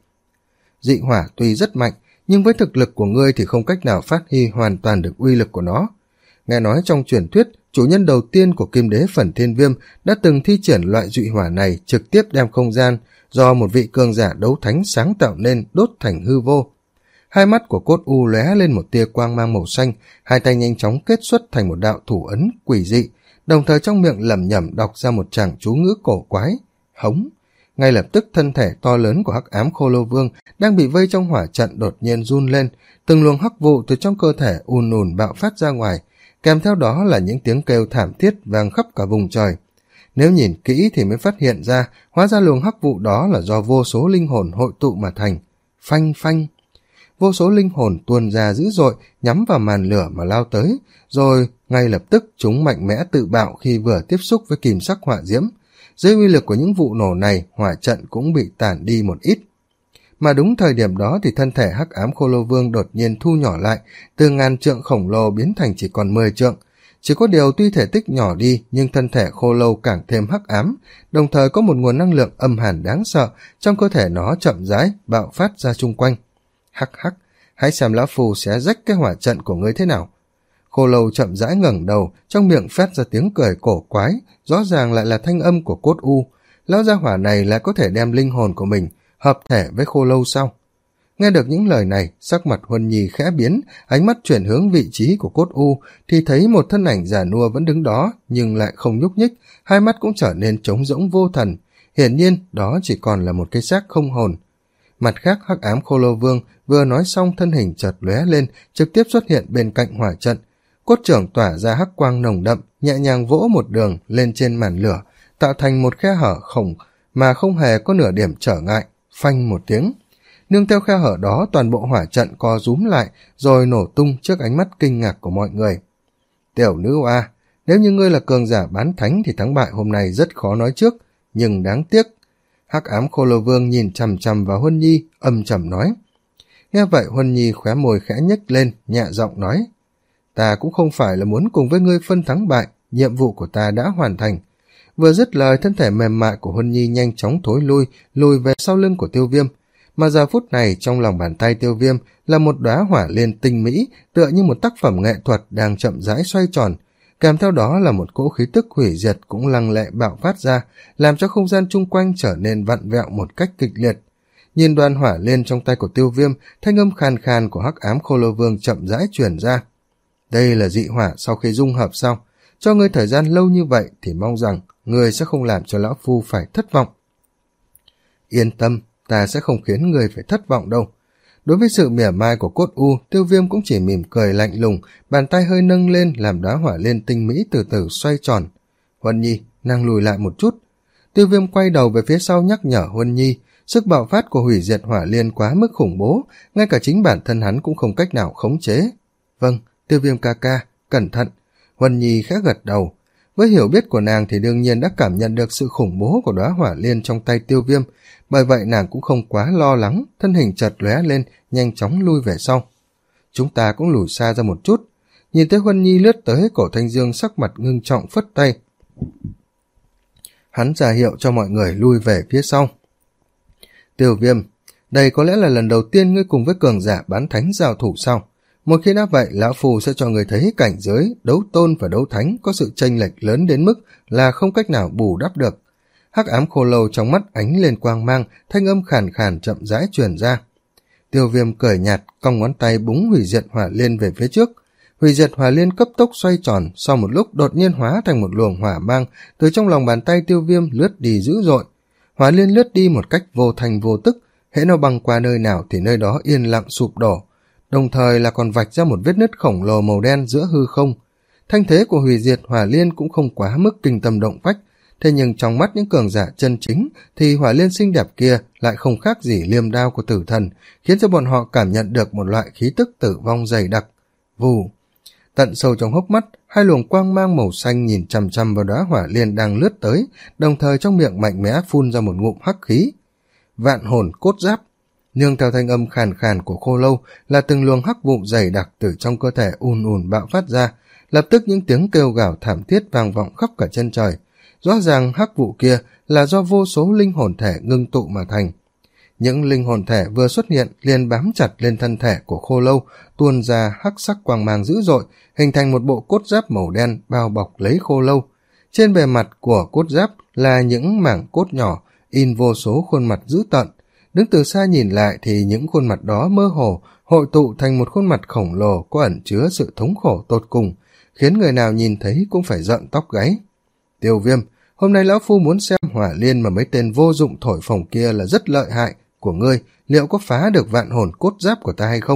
Dị hỏa tuy rất mạnh, nhưng với thực lực của ngươi thì không cách nào phát huy hoàn toàn được uy lực của nó. Nghe nói trong truyền thuyết, chủ nhân đầu tiên của kim đế phần thiên viêm đã từng thi triển loại dị hỏa này, trực tiếp đem không gian do một vị cường giả đấu thánh sáng tạo nên đốt thành hư vô. Hai mắt của cốt u lóe lên một tia quang mang màu xanh, hai tay nhanh chóng kết xuất thành một đạo thủ ấn quỷ dị, đồng thời trong miệng lẩm nhẩm đọc ra một tràng chú ngữ cổ quái. Hống! Ngay lập tức thân thể to lớn của hắc ám khô lâu vương đang bị vây trong hỏa trận đột nhiên run lên, từng luồng hắc vụ từ trong cơ thể ùn ùn bạo phát ra ngoài, kèm theo đó là những tiếng kêu thảm thiết vang khắp cả vùng trời. Nếu nhìn kỹ thì mới phát hiện ra, hóa ra luồng hắc vụ đó là do vô số linh hồn hội tụ mà thành. Phanh phanh! Vô số linh hồn tuôn ra dữ dội, nhắm vào màn lửa mà lao tới, rồi ngay lập tức chúng mạnh mẽ tự bạo khi vừa tiếp xúc với kim sắc hỏa diễm. Dưới uy lực của những vụ nổ này, hỏa trận cũng bị tản đi một ít. Mà đúng thời điểm đó thì thân thể hắc ám khô lâu vương đột nhiên thu nhỏ lại, từ ngàn trượng khổng lồ biến thành chỉ còn mười trượng. Chỉ có điều tuy thể tích nhỏ đi, nhưng thân thể khô lâu càng thêm hắc ám, đồng thời có một nguồn năng lượng âm hàn đáng sợ, trong cơ thể nó chậm rãi bạo phát ra chung quanh. Hắc hắc, hãy xem lão phù xé rách cái hỏa trận của ngươi thế nào. Khô lâu chậm rãi ngẩng đầu, trong miệng phát ra tiếng cười cổ quái, rõ ràng lại là thanh âm của cốt u. Lão gia hỏa này lại có thể đem linh hồn của mình hợp thể với khô lâu sao? Nghe được những lời này, sắc mặt Huân Nhi khẽ biến, ánh mắt chuyển hướng vị trí của cốt u, thì thấy một thân ảnh già nua vẫn đứng đó, nhưng lại không nhúc nhích, hai mắt cũng trở nên trống rỗng vô thần. Hiển nhiên, đó chỉ còn là một cái xác không hồn. Mặt khác, hắc ám khô lâu vương vừa nói xong, thân hình chợt lóe lên, trực tiếp xuất hiện bên cạnh hỏa trận. Cốt trưởng tỏa ra hắc quang nồng đậm, nhẹ nhàng vỗ một đường lên trên màn lửa, tạo thành một khe hở khổng mà không hề có nửa điểm trở ngại. Phanh một tiếng, nương theo khe hở đó, toàn bộ hỏa trận co rúm lại rồi nổ tung trước ánh mắt kinh ngạc của mọi người. Tiểu nữ oa, nếu như ngươi là cường giả bán thánh thì thắng bại hôm nay rất khó nói trước, nhưng đáng tiếc. Hắc ám khô lâu vương nhìn chằm chằm vào Huân Nhi, âm trầm nói. Nghe vậy Huân Nhi khóe môi khẽ nhếch lên, nhẹ giọng nói. Ta cũng không phải là muốn cùng với ngươi phân thắng bại, nhiệm vụ của ta đã hoàn thành. Vừa dứt lời, thân thể mềm mại của Huân Nhi nhanh chóng thối lui, lùi về sau lưng của Tiêu Viêm. Mà giờ phút này trong lòng bàn tay Tiêu Viêm là một đóa hỏa liên tinh mỹ, tựa như một tác phẩm nghệ thuật đang chậm rãi xoay tròn. Kèm theo đó là một cỗ khí tức hủy diệt cũng lăng lệ bạo phát ra, làm cho không gian chung quanh trở nên vặn vẹo một cách kịch liệt. Nhìn đoàn hỏa liên trong tay của Tiêu Viêm, thanh âm khàn khàn của hắc ám khô lâu vương chậm rãi truyền ra. Đây là dị hỏa sau khi dung hợp sao? Cho ngươi thời gian lâu như vậy thì mong rằng ngươi sẽ không làm cho lão phu phải thất vọng. Yên tâm, ta sẽ không khiến ngươi phải thất vọng đâu. Đối với sự mỉa mai của cốt u, Tiêu Viêm cũng chỉ mỉm cười lạnh lùng, bàn tay hơi nâng lên làm đóa hỏa liên tinh mỹ từ từ xoay tròn. Huân Nhi, nàng lùi lại một chút. Tiêu Viêm quay đầu về phía sau nhắc nhở Huân Nhi, sức bạo phát của hủy diệt hỏa liên quá mức khủng bố, ngay cả chính bản thân hắn cũng không cách nào khống chế. Vâng, Tiêu Viêm ca ca, cẩn thận. Huân Nhi khẽ gật đầu. Với hiểu biết của nàng thì đương nhiên đã cảm nhận được sự khủng bố của đóa hỏa liên trong tay Tiêu Viêm, bởi vậy nàng cũng không quá lo lắng, thân hình chợt lóe lên, nhanh chóng lui về sau. Chúng ta cũng lùi xa ra một chút. Nhìn thấy Huân Nhi lướt tới, Cổ Thanh Dương sắc mặt ngưng trọng phất tay. Hắn ra hiệu cho mọi người lui về phía sau. Tiêu Viêm, đây có lẽ là lần đầu tiên ngươi cùng với cường giả bán thánh giao thủ sau. Một khi đã vậy, lão phù sẽ cho người thấy cảnh giới đấu tôn và đấu thánh có sự chênh lệch lớn đến mức là không cách nào bù đắp được. Hắc ám khô lâu trong mắt ánh lên quang mang, thanh âm khàn khàn chậm rãi truyền ra. Tiêu Viêm cười nhạt, cong ngón tay búng hủy diệt hỏa liên về phía trước. Hủy diệt hỏa liên cấp tốc xoay tròn, sau một lúc đột nhiên hóa thành một luồng hỏa mang, từ trong lòng bàn tay Tiêu Viêm lướt đi dữ dội. Hỏa liên lướt đi một cách vô thành vô tức, hễ nó băng qua nơi nào thì nơi đó yên lặng sụp đổ, đồng thời là còn vạch ra một vết nứt khổng lồ màu đen giữa hư không. Thanh thế của hủy diệt hỏa liên cũng không quá mức kinh tâm động phách, thế nhưng trong mắt những cường giả chân chính thì hỏa liên xinh đẹp kia lại không khác gì liêm đao của tử thần, khiến cho bọn họ cảm nhận được một loại khí tức tử vong dày đặc. Vù! Tận sâu trong hốc mắt, hai luồng quang mang màu xanh nhìn chằm chằm vào đóa hỏa liên đang lướt tới, đồng thời trong miệng mạnh mẽ phun ra một ngụm hắc khí. Vạn hồn cốt giáp. Nương theo thanh âm khàn khàn của khô lâu là từng luồng hắc vụ dày đặc từ trong cơ thể ùn ùn bạo phát ra, lập tức những tiếng kêu gào thảm thiết vang vọng khắp cả chân trời. Rõ ràng hắc vụ kia là do vô số linh hồn thể ngưng tụ mà thành. Những linh hồn thể vừa xuất hiện liền bám chặt lên thân thể của khô lâu, tuôn ra hắc sắc quang mang dữ dội, hình thành một bộ cốt giáp màu đen bao bọc lấy khô lâu. Trên bề mặt của cốt giáp là những mảng cốt nhỏ, in vô số khuôn mặt dữ tợn. Đứng từ xa nhìn lại thì những khuôn mặt đó mơ hồ, hội tụ thành một khuôn mặt khổng lồ có ẩn chứa sự thống khổ tột cùng, khiến người nào nhìn thấy cũng phải rợn tóc gáy. Tiêu Viêm, hôm nay lão phu muốn xem hỏa liên mà mấy tên vô dụng thổi phồng kia là rất lợi hại của ngươi, liệu có phá được vạn hồn cốt giáp của ta hay không?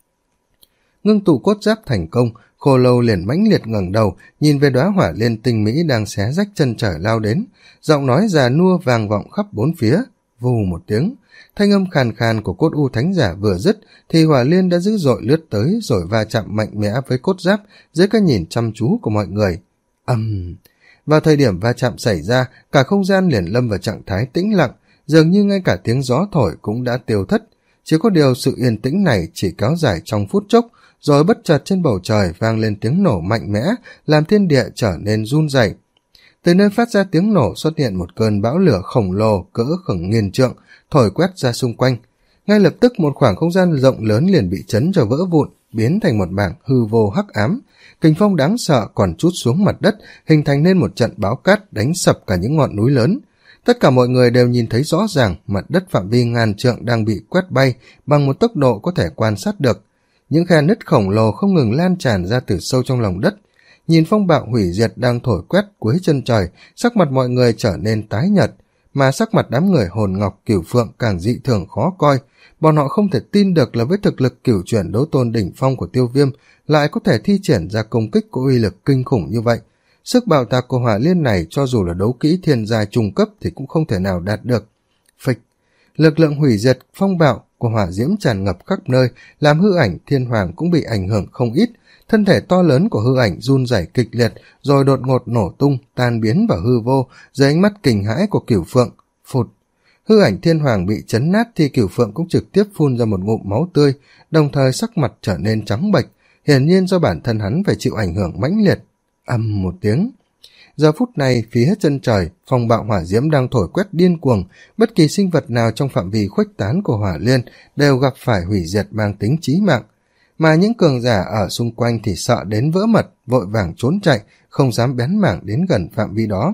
Ngưng tụ cốt giáp thành công, khô lâu liền mãnh liệt ngẩng đầu, nhìn về đóa hỏa liên tinh mỹ đang xé rách chân trời lao đến, giọng nói già nua vang vọng khắp bốn phía. Vù một tiếng, thanh âm khàn khàn của cốt u thánh giả vừa dứt thì hỏa liên đã dữ dội lướt tới rồi va chạm mạnh mẽ với cốt giáp dưới cái nhìn chăm chú của mọi người. Ầm! Uhm. Vào thời điểm va chạm xảy ra, cả không gian liền lâm vào trạng thái tĩnh lặng, dường như ngay cả tiếng gió thổi cũng đã tiêu thất. Chỉ có điều sự yên tĩnh này chỉ kéo dài trong phút chốc, rồi bất chợt trên bầu trời vang lên tiếng nổ mạnh mẽ, làm thiên địa trở nên run rẩy. Từ nơi phát ra tiếng nổ xuất hiện một cơn bão lửa khổng lồ cỡ khổng nghìn trượng, thổi quét ra xung quanh. Ngay lập tức một khoảng không gian rộng lớn liền bị chấn cho vỡ vụn, biến thành một mảng hư vô hắc ám. Kình phong đáng sợ còn trút xuống mặt đất, hình thành nên một trận bão cát đánh sập cả những ngọn núi lớn. Tất cả mọi người đều nhìn thấy rõ ràng mặt đất phạm vi ngàn trượng đang bị quét bay bằng một tốc độ có thể quan sát được. Những khe nứt khổng lồ không ngừng lan tràn ra từ sâu trong lòng đất. Nhìn phong bạo hủy diệt đang thổi quét cuối chân trời, sắc mặt mọi người trở nên tái nhợt, mà sắc mặt đám người hồn ngọc cửu phượng càng dị thường khó coi. Bọn họ không thể tin được là với thực lực cửu chuyển đấu tôn đỉnh phong của Tiêu Viêm lại có thể thi triển ra công kích có uy lực kinh khủng như vậy. Sức bạo tạc của hỏa liên này cho dù là đấu kỹ thiên giai trung cấp thì cũng không thể nào đạt được. Phịch! Lực lượng hủy diệt phong bạo của hỏa diễm tràn ngập khắp nơi, làm hư ảnh thiên hoàng cũng bị ảnh hưởng không ít. Thân thể to lớn của hư ảnh run rẩy kịch liệt, rồi đột ngột nổ tung, tan biến vào hư vô, dưới ánh mắt kinh hãi của cửu phượng. Phụt! Hư ảnh thiên hoàng bị chấn nát thì cửu phượng cũng trực tiếp phun ra một ngụm máu tươi, đồng thời sắc mặt trở nên trắng bệch, hiển nhiên do bản thân hắn phải chịu ảnh hưởng mãnh liệt. Ầm một tiếng. Giờ phút này, phía chân trời, phong bạo hỏa diễm đang thổi quét điên cuồng, bất kỳ sinh vật nào trong phạm vi khuếch tán của hỏa liên đều gặp phải hủy diệt mang tính chí mạng. Mà những cường giả ở xung quanh thì sợ đến vỡ mật, vội vàng trốn chạy, không dám bén mảng đến gần phạm vi đó.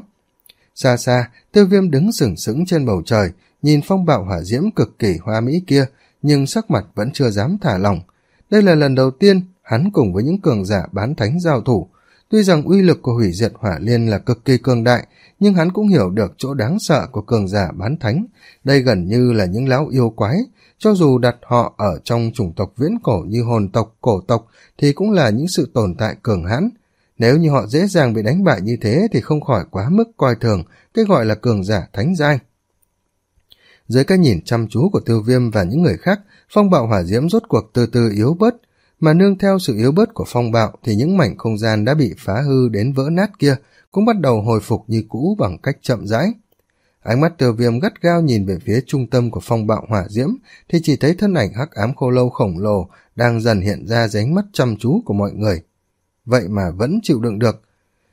Xa xa, Tiêu Viêm đứng sừng sững trên bầu trời, nhìn phong bạo hỏa diễm cực kỳ hoa mỹ kia, nhưng sắc mặt vẫn chưa dám thả lỏng. Đây là lần đầu tiên hắn cùng với những cường giả bán thánh giao thủ. Tuy rằng uy lực của hủy diệt hỏa liên là cực kỳ cường đại, nhưng hắn cũng hiểu được chỗ đáng sợ của cường giả bán thánh. Đây gần như là những lão yêu quái, cho dù đặt họ ở trong chủng tộc viễn cổ như hồn tộc, cổ tộc thì cũng là những sự tồn tại cường hãn. Nếu như họ dễ dàng bị đánh bại như thế thì không khỏi quá mức coi thường cái gọi là cường giả thánh giai. Dưới cái nhìn chăm chú của Tiêu Viêm và những người khác, phong bạo hỏa diễm rốt cuộc từ từ yếu bớt, mà nương theo sự yếu bớt của phong bạo thì những mảnh không gian đã bị phá hư đến vỡ nát kia cũng bắt đầu hồi phục như cũ bằng cách chậm rãi. Ánh mắt Tiêu Viêm gắt gao nhìn về phía trung tâm của phong bạo hỏa diễm thì chỉ thấy thân ảnh hắc ám khô lâu khổng lồ đang dần hiện ra dưới ánh mắt chăm chú của mọi người. Vậy mà vẫn chịu đựng được.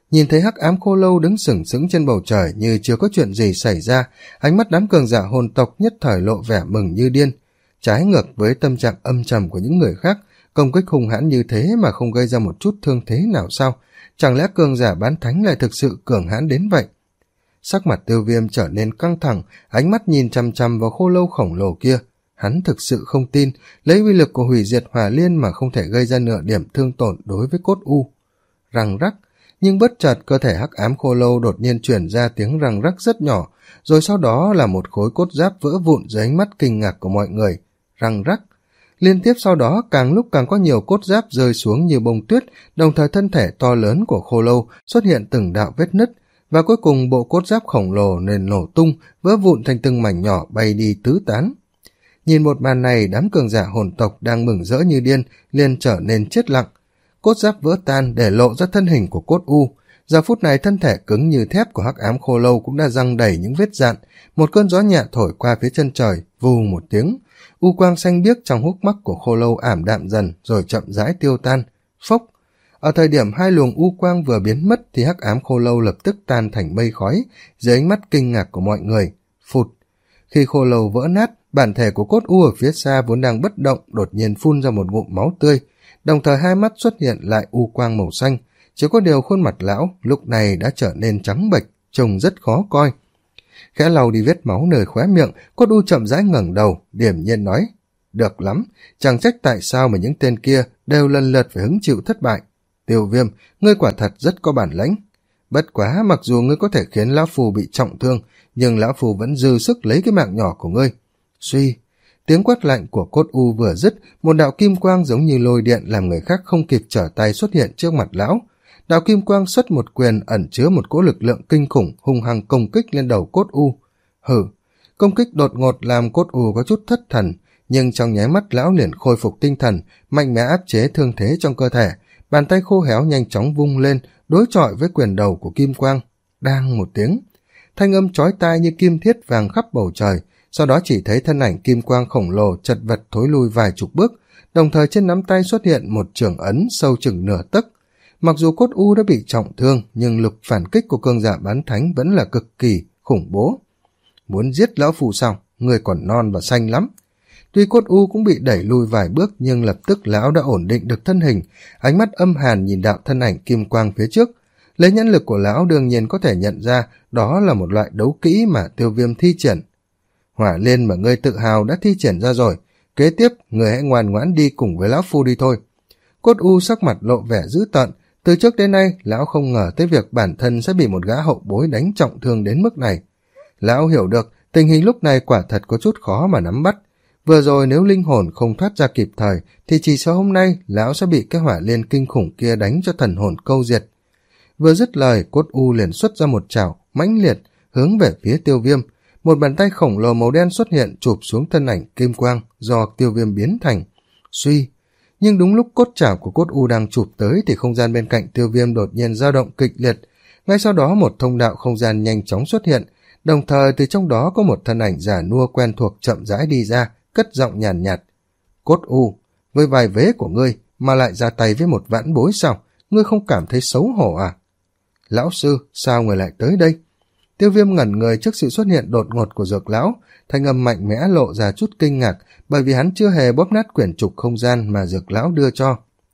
Nhìn thấy hắc ám khô lâu đứng sừng sững trên bầu trời như chưa có chuyện gì xảy ra, ánh mắt đám cường giả hồn tộc nhất thời lộ vẻ mừng như điên. Trái ngược với tâm trạng âm trầm của những người khác, công kích hung hãn như thế mà không gây ra một chút thương thế nào sao? Chẳng lẽ cường giả bán thánh lại thực sự cường hãn đến vậy? Sắc mặt Tiêu Viêm trở nên căng thẳng, ánh mắt nhìn chằm chằm vào khô lâu khổng lồ kia. Hắn thực sự không tin, lấy uy lực của hủy diệt hỏa liên mà không thể gây ra nửa điểm thương tổn đối với cốt u. Răng rắc, nhưng bất chợt cơ thể hắc ám khô lâu đột nhiên truyền ra tiếng răng rắc rất nhỏ, rồi sau đó là một khối cốt giáp vỡ vụn dưới ánh mắt kinh ngạc của mọi người. Răng rắc. Liên tiếp sau đó càng lúc càng có nhiều cốt giáp rơi xuống như bông tuyết, đồng thời thân thể to lớn của khô lâu xuất hiện từng đạo vết nứt, và cuối cùng bộ cốt giáp khổng lồ nên nổ tung, vỡ vụn thành từng mảnh nhỏ bay đi tứ tán. Nhìn một màn này, đám cường giả hồn tộc đang mừng rỡ như điên liền trở nên chết lặng. Cốt giáp vỡ tan để lộ ra thân hình của cốt u. Giờ phút này thân thể cứng như thép của hắc ám khô lâu cũng đã răng đầy những vết dạn. Một cơn gió nhẹ thổi qua phía chân trời, vù một tiếng. U quang xanh biếc trong hốc mắt của khô lâu ảm đạm dần rồi chậm rãi tiêu tan. Phốc! Ở thời điểm hai luồng u quang vừa biến mất thì hắc ám khô lâu lập tức tan thành mây khói dưới ánh mắt kinh ngạc của mọi người. Phụt! Khi khô lâu vỡ nát, bản thể của cốt u ở phía xa vốn đang bất động đột nhiên phun ra một ngụm máu tươi, đồng thời hai mắt xuất hiện lại u quang màu xanh. Chỉ có điều khuôn mặt lão lúc này đã trở nên trắng bệch, trông rất khó coi. Khẽ lau đi vết máu nơi khóe miệng, cốt u chậm rãi ngẩng đầu, điềm nhiên nói: được lắm, chẳng trách tại sao mà những tên kia đều lần lượt phải hứng chịu thất bại. Tiêu Viêm, ngươi quả thật rất có bản lĩnh. Bất quá mặc dù ngươi có thể khiến lão phù bị trọng thương, nhưng lão phù vẫn dư sức lấy cái mạng nhỏ của ngươi. Suy, tiếng quát lạnh của cốt u vừa dứt, một đạo kim quang giống như lôi điện làm người khác không kịp trở tay xuất hiện trước mặt lão. Đạo kim quang xuất một quyền ẩn chứa một cỗ lực lượng kinh khủng hung hăng công kích lên đầu cốt u. Hừ, công kích đột ngột làm cốt u có chút thất thần, nhưng trong nháy mắt lão liền khôi phục tinh thần, mạnh mẽ áp chế thương thế trong cơ thể. Bàn tay khô héo nhanh chóng vung lên, đối chọi với quyền đầu của kim quang. Đang một tiếng, thanh âm chói tai như kim thiết vang khắp bầu trời, sau đó chỉ thấy thân ảnh kim quang khổng lồ chật vật thối lui vài chục bước, đồng thời trên nắm tay xuất hiện một chưởng ấn sâu chừng nửa tấc. Mặc dù cốt u đã bị trọng thương, nhưng lực phản kích của cường giả bán thánh vẫn là cực kỳ khủng bố. Muốn giết lão phù sao? Người còn non và xanh lắm. Tuy cốt u cũng bị đẩy lui vài bước, nhưng lập tức lão đã ổn định được thân hình, ánh mắt âm hàn nhìn đạo thân ảnh kim quang phía trước. Lấy nhãn lực của lão đương nhiên có thể nhận ra đó là một loại đấu kỹ mà Tiêu Viêm thi triển. Hỏa liên mà ngươi tự hào đã thi triển ra rồi, kế tiếp ngươi hãy ngoan ngoãn đi cùng với lão phu đi thôi. Cốt u sắc mặt lộ vẻ dữ tợn, từ trước đến nay lão không ngờ tới việc bản thân sẽ bị một gã hậu bối đánh trọng thương đến mức này. Lão hiểu được tình hình lúc này quả thật có chút khó mà nắm bắt. Vừa rồi nếu linh hồn không thoát ra kịp thời thì chỉ sau hôm nay lão sẽ bị cái hỏa liên kinh khủng kia đánh cho thần hồn câu diệt. Vừa dứt lời, cốt u liền xuất ra một chảo mãnh liệt hướng về phía Tiêu Viêm. Một bàn tay khổng lồ màu đen xuất hiện chụp xuống thân ảnh kim quang do Tiêu Viêm biến thành. Suy, nhưng đúng lúc cốt chảo của cốt u đang chụp tới thì không gian bên cạnh Tiêu Viêm đột nhiên dao động kịch liệt. Ngay sau đó một thông đạo không gian nhanh chóng xuất hiện, đồng thời từ trong đó có một thân ảnh già nua quen thuộc chậm rãi đi ra, cất giọng nhàn nhạt, nhạt. Cốt u, với vài vế của ngươi mà lại ra tay với một vãn bối sao? Ngươi không cảm thấy xấu hổ à? Lão sư, sao người lại tới đây? Tiêu Viêm ngẩn người trước sự xuất hiện đột ngột của Dược lão, thanh âm mạnh mẽ lộ ra chút kinh ngạc, bởi vì hắn chưa hề bóp nát quyển trục không gian mà Dược lão đưa cho.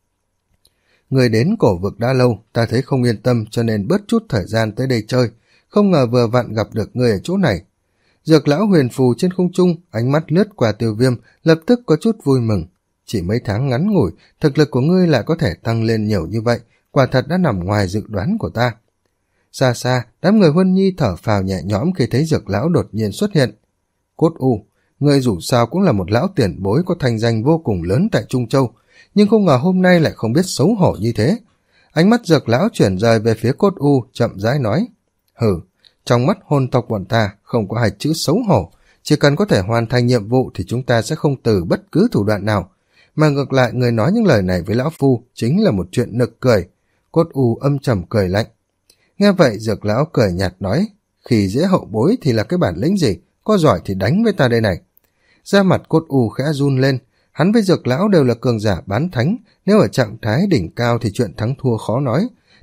Người đến cổ vực đã lâu, ta thấy không yên tâm cho nên bớt chút thời gian tới đây chơi, không ngờ vừa vặn gặp được người ở chỗ này. Dược lão huyền phù trên không trung, ánh mắt lướt qua Tiêu Viêm, lập tức có chút vui mừng. Chỉ mấy tháng ngắn ngủi, thực lực của ngươi lại có thể tăng lên nhiều như vậy, quả thật đã nằm ngoài dự đoán của ta. Xa xa, đám người Huân Nhi thở phào nhẹ nhõm khi thấy Dược lão đột nhiên xuất hiện. Cốt u, ngươi dù sao cũng là một lão tiền bối có thành danh vô cùng lớn tại Trung Châu, nhưng không ngờ hôm nay lại không biết xấu hổ như thế. Ánh mắt Dược lão chuyển rời về phía cốt u, chậm rãi nói. Hừ, trong mắt hồn tộc bọn ta không có hai chữ xấu hổ, chỉ cần có thể hoàn thành nhiệm vụ thì chúng ta sẽ không từ bất cứ thủ đoạn nào. Mà ngược lại người nói những lời này với lão phu chính là một chuyện nực cười. Cốt u âm trầm cười lạnh. Nghe vậy Dược lão cười nhạt nói, khi dễ hậu bối thì là cái bản lĩnh gì, có giỏi thì đánh với ta đây này. Da mặt cốt u khẽ run lên, hắn với Dược lão đều là cường giả bán thánh, nếu ở trạng thái đỉnh cao thì chuyện thắng thua khó nói.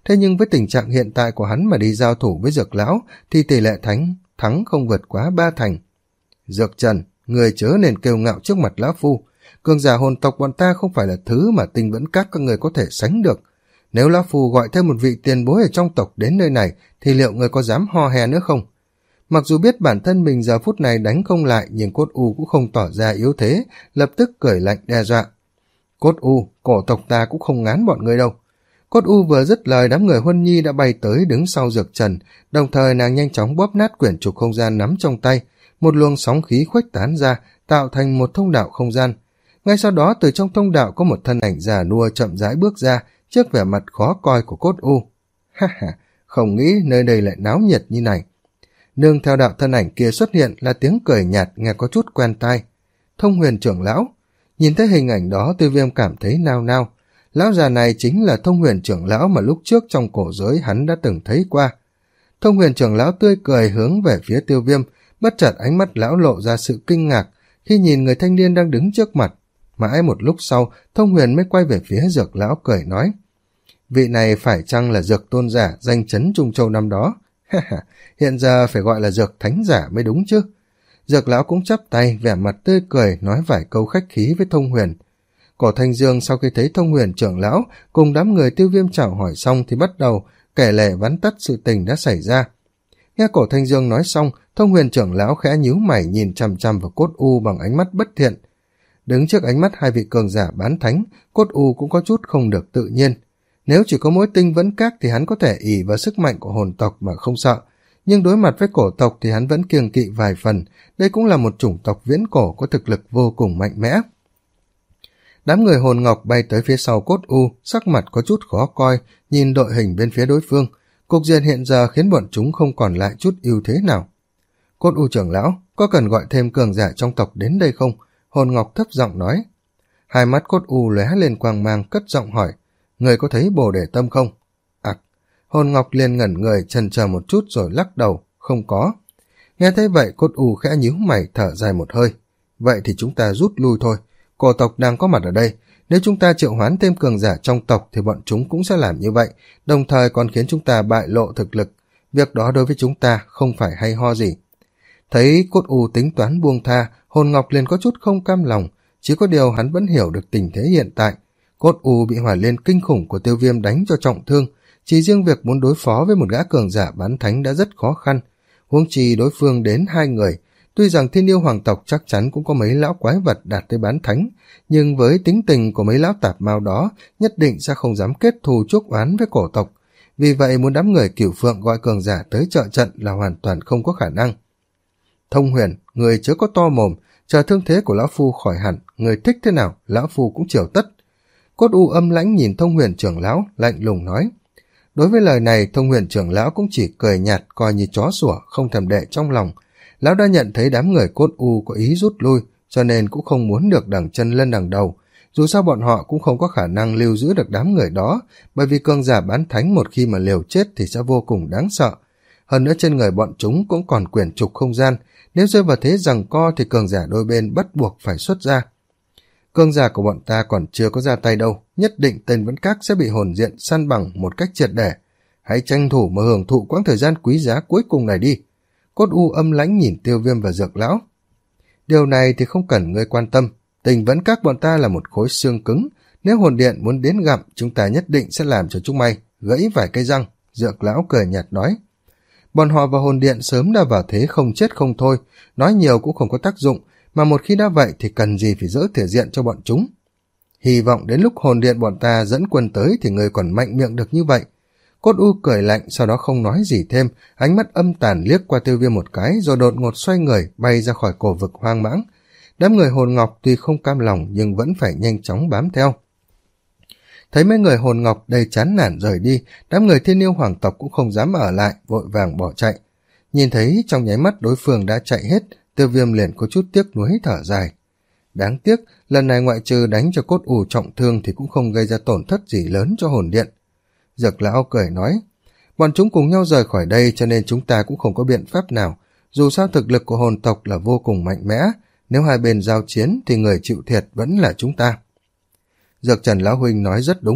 thế nhưng với tình trạng hiện tại của hắn mà đi giao thủ với Dược lão thì tỷ lệ thắng thắng không vượt quá ba thành. Dược Trần, người chớ nên kiêu ngạo trước mặt lão phu, cường giả hồn tộc bọn ta không phải là thứ mà Tinh Vẫn Các các người có thể sánh được. Nếu lão phu gọi thêm một vị tiền bối ở trong tộc đến nơi này thì liệu người có dám ho hè nữa không? Mặc dù biết bản thân mình giờ phút này đánh không lại, nhưng Cốt U cũng không tỏ ra yếu thế, lập tức cười lạnh đe dọa. Cốt U, cổ tộc ta cũng không ngán bọn người đâu. Cốt U vừa dứt lời, đám người Huân Nhi đã bay tới đứng sau Dược Trần, đồng thời nàng nhanh chóng bóp nát quyển trục không gian nắm trong tay, một luồng sóng khí khuếch tán ra, tạo thành một thông đạo không gian. Ngay sau đó từ trong thông đạo có một thân ảnh già nua chậm rãi bước ra, trước vẻ mặt khó coi của Cốt U. Ha ha, không nghĩ nơi đây lại náo nhiệt như này. Nương theo đạo thân ảnh kia xuất hiện là tiếng cười nhạt nghe có chút quen tai. Thông Huyền trưởng lão. Nhìn thấy hình ảnh đó, Tiêu Viêm cảm thấy nao nao. Lão già này chính là Thông Huyền trưởng lão mà lúc trước trong cổ giới hắn đã từng thấy qua. Thông Huyền trưởng lão tươi cười hướng về phía Tiêu Viêm, bất chợt ánh mắt lão lộ ra sự kinh ngạc khi nhìn người thanh niên đang đứng trước mặt. Mãi một lúc sau, Thông Huyền mới quay về phía Dược lão cười nói: vị này phải chăng là Dược tôn giả danh chấn Trung Châu năm đó? Hiện giờ phải gọi là Dược thánh giả mới đúng chứ. Dược lão cũng chắp tay, vẻ mặt tươi cười nói vài câu khách khí với Thông Huyền. Cổ Thanh Dương sau khi thấy Thông Huyền trưởng lão cùng đám người Tiêu Viêm chào hỏi xong thì bắt đầu kể lể vắn tắt sự tình đã xảy ra. Nghe Cổ Thanh Dương nói xong, Thông Huyền trưởng lão khẽ nhíu mày nhìn chằm chằm vào Cốt U bằng ánh mắt bất thiện. Đứng trước ánh mắt hai vị cường giả bán thánh, Cốt U cũng có chút không được tự nhiên. Nếu chỉ có mỗi Tinh Vẫn Các thì hắn có thể ỷ vào sức mạnh của hồn tộc mà không sợ, nhưng đối mặt với cổ tộc thì hắn vẫn kiêng kỵ vài phần. Đây cũng là một chủng tộc viễn cổ có thực lực vô cùng mạnh mẽ. Đám người hồn ngọc bay tới phía sau Cốt U, sắc mặt có chút khó coi, nhìn đội hình bên phía đối phương. Cục diện hiện giờ khiến bọn chúng không còn lại chút ưu thế nào. Cốt U trưởng lão, có cần gọi thêm cường giả trong tộc đến đây không? Hồn ngọc thấp giọng nói. Hai mắt Cốt U lóe lên quang mang, cất giọng hỏi: người có thấy Bồ Đề Tâm không? Ặc, Hồn ngọc liền ngẩn người chần chờ một chút rồi lắc đầu: không có. Nghe thấy vậy, Cốt U khẽ nhíu mày thở dài một hơi. Vậy thì chúng ta rút lui thôi, cổ tộc đang có mặt ở đây, nếu chúng ta triệu hoán thêm cường giả trong tộc thì bọn chúng cũng sẽ làm như vậy, đồng thời còn khiến chúng ta bại lộ thực lực. Việc đó đối với chúng ta không phải hay ho gì. Thấy Cốt U tính toán buông tha, Hồn ngọc liền có chút không cam lòng, chỉ có điều hắn vẫn hiểu được tình thế hiện tại. Cốt U bị hỏa liên kinh khủng của Tiêu Viêm đánh cho trọng thương, chỉ riêng việc muốn đối phó với một gã cường giả bán thánh đã rất khó khăn, huống chi đối phương đến hai người. Tuy rằng Thiên Yêu hoàng tộc chắc chắn cũng có mấy lão quái vật đạt tới bán thánh, nhưng với tính tình của mấy lão tạp mao đó, nhất định sẽ không dám kết thù chuốc oán với cổ tộc. Vì vậy muốn đám người Cửu Phượng gọi cường giả tới trợ trận là hoàn toàn không có khả năng. Thông Huyền, người chớ có to mồm, chờ thương thế của lão phu khỏi hẳn, người thích thế nào, lão phu cũng chiều tất. Cốt U âm lãnh nhìn Thông Huyền trưởng lão, lạnh lùng nói. Đối với lời này, Thông Huyền trưởng lão cũng chỉ cười nhạt, coi như chó sủa, không thèm đệ trong lòng. Lão đã nhận thấy đám người Cốt U có ý rút lui, cho nên cũng không muốn được đằng chân lên đằng đầu. Dù sao bọn họ cũng không có khả năng lưu giữ được đám người đó, bởi vì cường giả bán thánh một khi mà liều chết thì sẽ vô cùng đáng sợ. Hơn nữa trên người bọn chúng cũng còn quyển trục không gian, nếu rơi vào thế giằng co thì cường giả đôi bên bắt buộc phải xuất ra. Cường giả của bọn ta còn chưa có ra tay đâu, nhất định Tinh Vẫn Các sẽ bị hồn diện săn bằng một cách triệt để. Hãy tranh thủ mà hưởng thụ quãng thời gian quý giá cuối cùng này đi. Cốt U âm lãnh nhìn Tiêu Viêm và Dược lão. Điều này thì không cần ngươi quan tâm, Tinh Vẫn Các bọn ta là một khối xương cứng, nếu hồn điện muốn đến gặm, chúng ta nhất định sẽ làm cho chúng mày gãy vài cây răng. Dược lão cười nhạt nói. Bọn họ và hồn điện sớm đã vào thế không chết không thôi, nói nhiều cũng không có tác dụng, mà một khi đã vậy thì cần gì phải dỡ thể diện cho bọn chúng. Hy vọng đến lúc hồn điện bọn ta dẫn quân tới thì người còn mạnh miệng được như vậy. Cốt U cười lạnh, sau đó không nói gì thêm, ánh mắt âm tàn liếc qua Tiêu Viêm một cái rồi đột ngột xoay người bay ra khỏi cổ vực hoang mãng. Đám người hồn ngọc tuy không cam lòng nhưng vẫn phải nhanh chóng bám theo. Thấy mấy người hồn ngọc đầy chán nản rời đi, đám người Thiên Yêu hoàng tộc cũng không dám ở lại, vội vàng bỏ chạy. Nhìn thấy trong nháy mắt đối phương đã chạy hết, Tiêu Viêm liền có chút tiếc nuối thở dài. Đáng tiếc, lần này ngoại trừ đánh cho Cốt U trọng thương thì cũng không gây ra tổn thất gì lớn cho hồn điện. Dược lão cười nói, bọn chúng cùng nhau rời khỏi đây cho nên chúng ta cũng không có biện pháp nào. Dù sao thực lực của hồn tộc là vô cùng mạnh mẽ, nếu hai bên giao chiến thì người chịu thiệt vẫn là chúng ta. Dược Trần lão huynh nói rất đúng,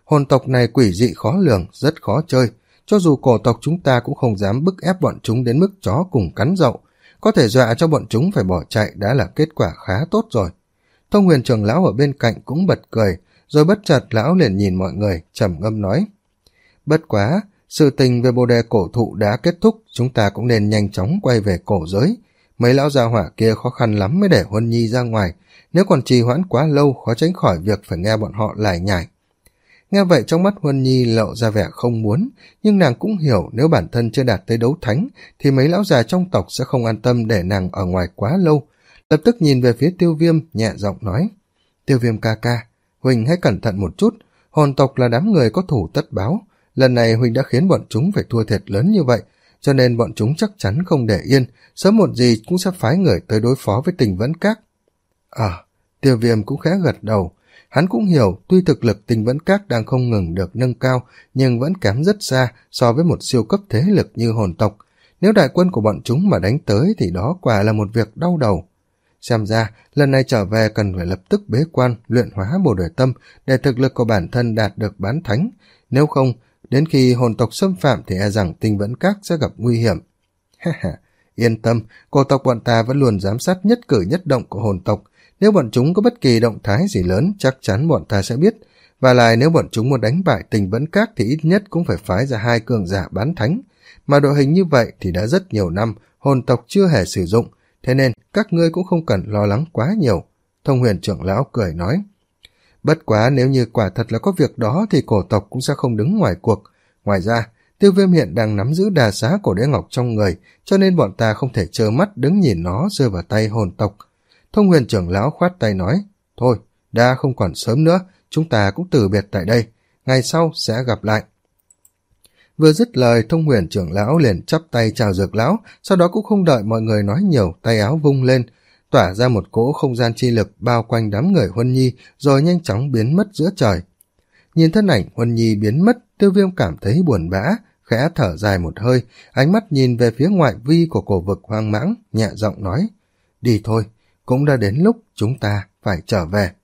Hồn tộc này quỷ dị khó lường, rất khó chơi. Cho dù cổ tộc chúng ta cũng không dám bức ép bọn chúng đến mức chó cùng cắn dậu. Có thể dọa cho bọn chúng phải bỏ chạy đã là kết quả khá tốt rồi. Thông Huyền trưởng lão ở bên cạnh cũng bật cười, rồi bất chợt lão liền nhìn mọi người, trầm ngâm nói. Bất quá, sự tình về bồ đề cổ thụ đã kết thúc, chúng ta cũng nên nhanh chóng quay về cổ giới. Mấy lão gia hỏa kia khó khăn lắm mới để Huân Nhi ra ngoài, nếu còn trì hoãn quá lâu khó tránh khỏi việc phải nghe bọn họ lải nhải. Nghe vậy trong mắt Huân Nhi lộ ra vẻ không muốn, nhưng nàng cũng hiểu nếu bản thân chưa đạt tới đấu thánh thì mấy lão già trong tộc sẽ không an tâm để nàng ở ngoài quá lâu. Lập tức nhìn về phía Tiêu Viêm, nhẹ giọng nói. Tiêu Viêm ca ca, Huỳnh hãy cẩn thận một chút, hồn tộc là đám người có thủ tất báo. Lần này Huỳnh đã khiến bọn chúng phải thua thiệt lớn như vậy, cho nên bọn chúng chắc chắn không để yên, sớm một gì cũng sẽ phái người tới đối phó với Tình Vẫn Các. À, Tiêu Viêm cũng khẽ gật đầu. Hắn cũng hiểu tuy thực lực Tình Vẫn Các đang không ngừng được nâng cao, nhưng vẫn kém rất xa so với một siêu cấp thế lực như hồn tộc. Nếu đại quân của bọn chúng mà đánh tới thì đó quả là một việc đau đầu. Xem ra, lần này trở về cần phải lập tức bế quan, luyện hóa bồ đề tâm để thực lực của bản thân đạt được bán thánh. Nếu không, đến khi hồn tộc xâm phạm thì e rằng Tình Vẫn Các sẽ gặp nguy hiểm. Ha ha, yên tâm, cổ tộc bọn ta vẫn luôn giám sát nhất cử nhất động của hồn tộc. Nếu bọn chúng có bất kỳ động thái gì lớn, chắc chắn bọn ta sẽ biết. Và lại nếu bọn chúng muốn đánh bại Tình Vẫn Các thì ít nhất cũng phải phái ra hai cường giả bán thánh. Mà đội hình như vậy thì đã rất nhiều năm, hồn tộc chưa hề sử dụng. Thế nên các ngươi cũng không cần lo lắng quá nhiều. Thông Huyền trưởng lão cười nói. Bất quá nếu như quả thật là có việc đó thì cổ tộc cũng sẽ không đứng ngoài cuộc. Ngoài ra, Tiêu Viêm hiện đang nắm giữ đà xá cổ đế ngọc trong người, cho nên bọn ta không thể trơ mắt đứng nhìn nó rơi vào tay hồn tộc. Thông Huyền trưởng lão khoát tay nói, thôi, đã không còn sớm nữa, chúng ta cũng từ biệt tại đây, ngày sau sẽ gặp lại. Vừa dứt lời, Thông Huyền trưởng lão liền chắp tay chào Dược lão, sau đó cũng không đợi mọi người nói nhiều, tay áo vung lên, tỏa ra một cỗ không gian chi lực bao quanh đám người Huân Nhi, rồi nhanh chóng biến mất giữa trời. Nhìn thân ảnh Huân Nhi biến mất, Tiêu Viêm cảm thấy buồn bã, khẽ thở dài một hơi, ánh mắt nhìn về phía ngoại vi của cổ vực hoang mãng, nhẹ giọng nói, đi thôi, cũng đã đến lúc chúng ta phải trở về.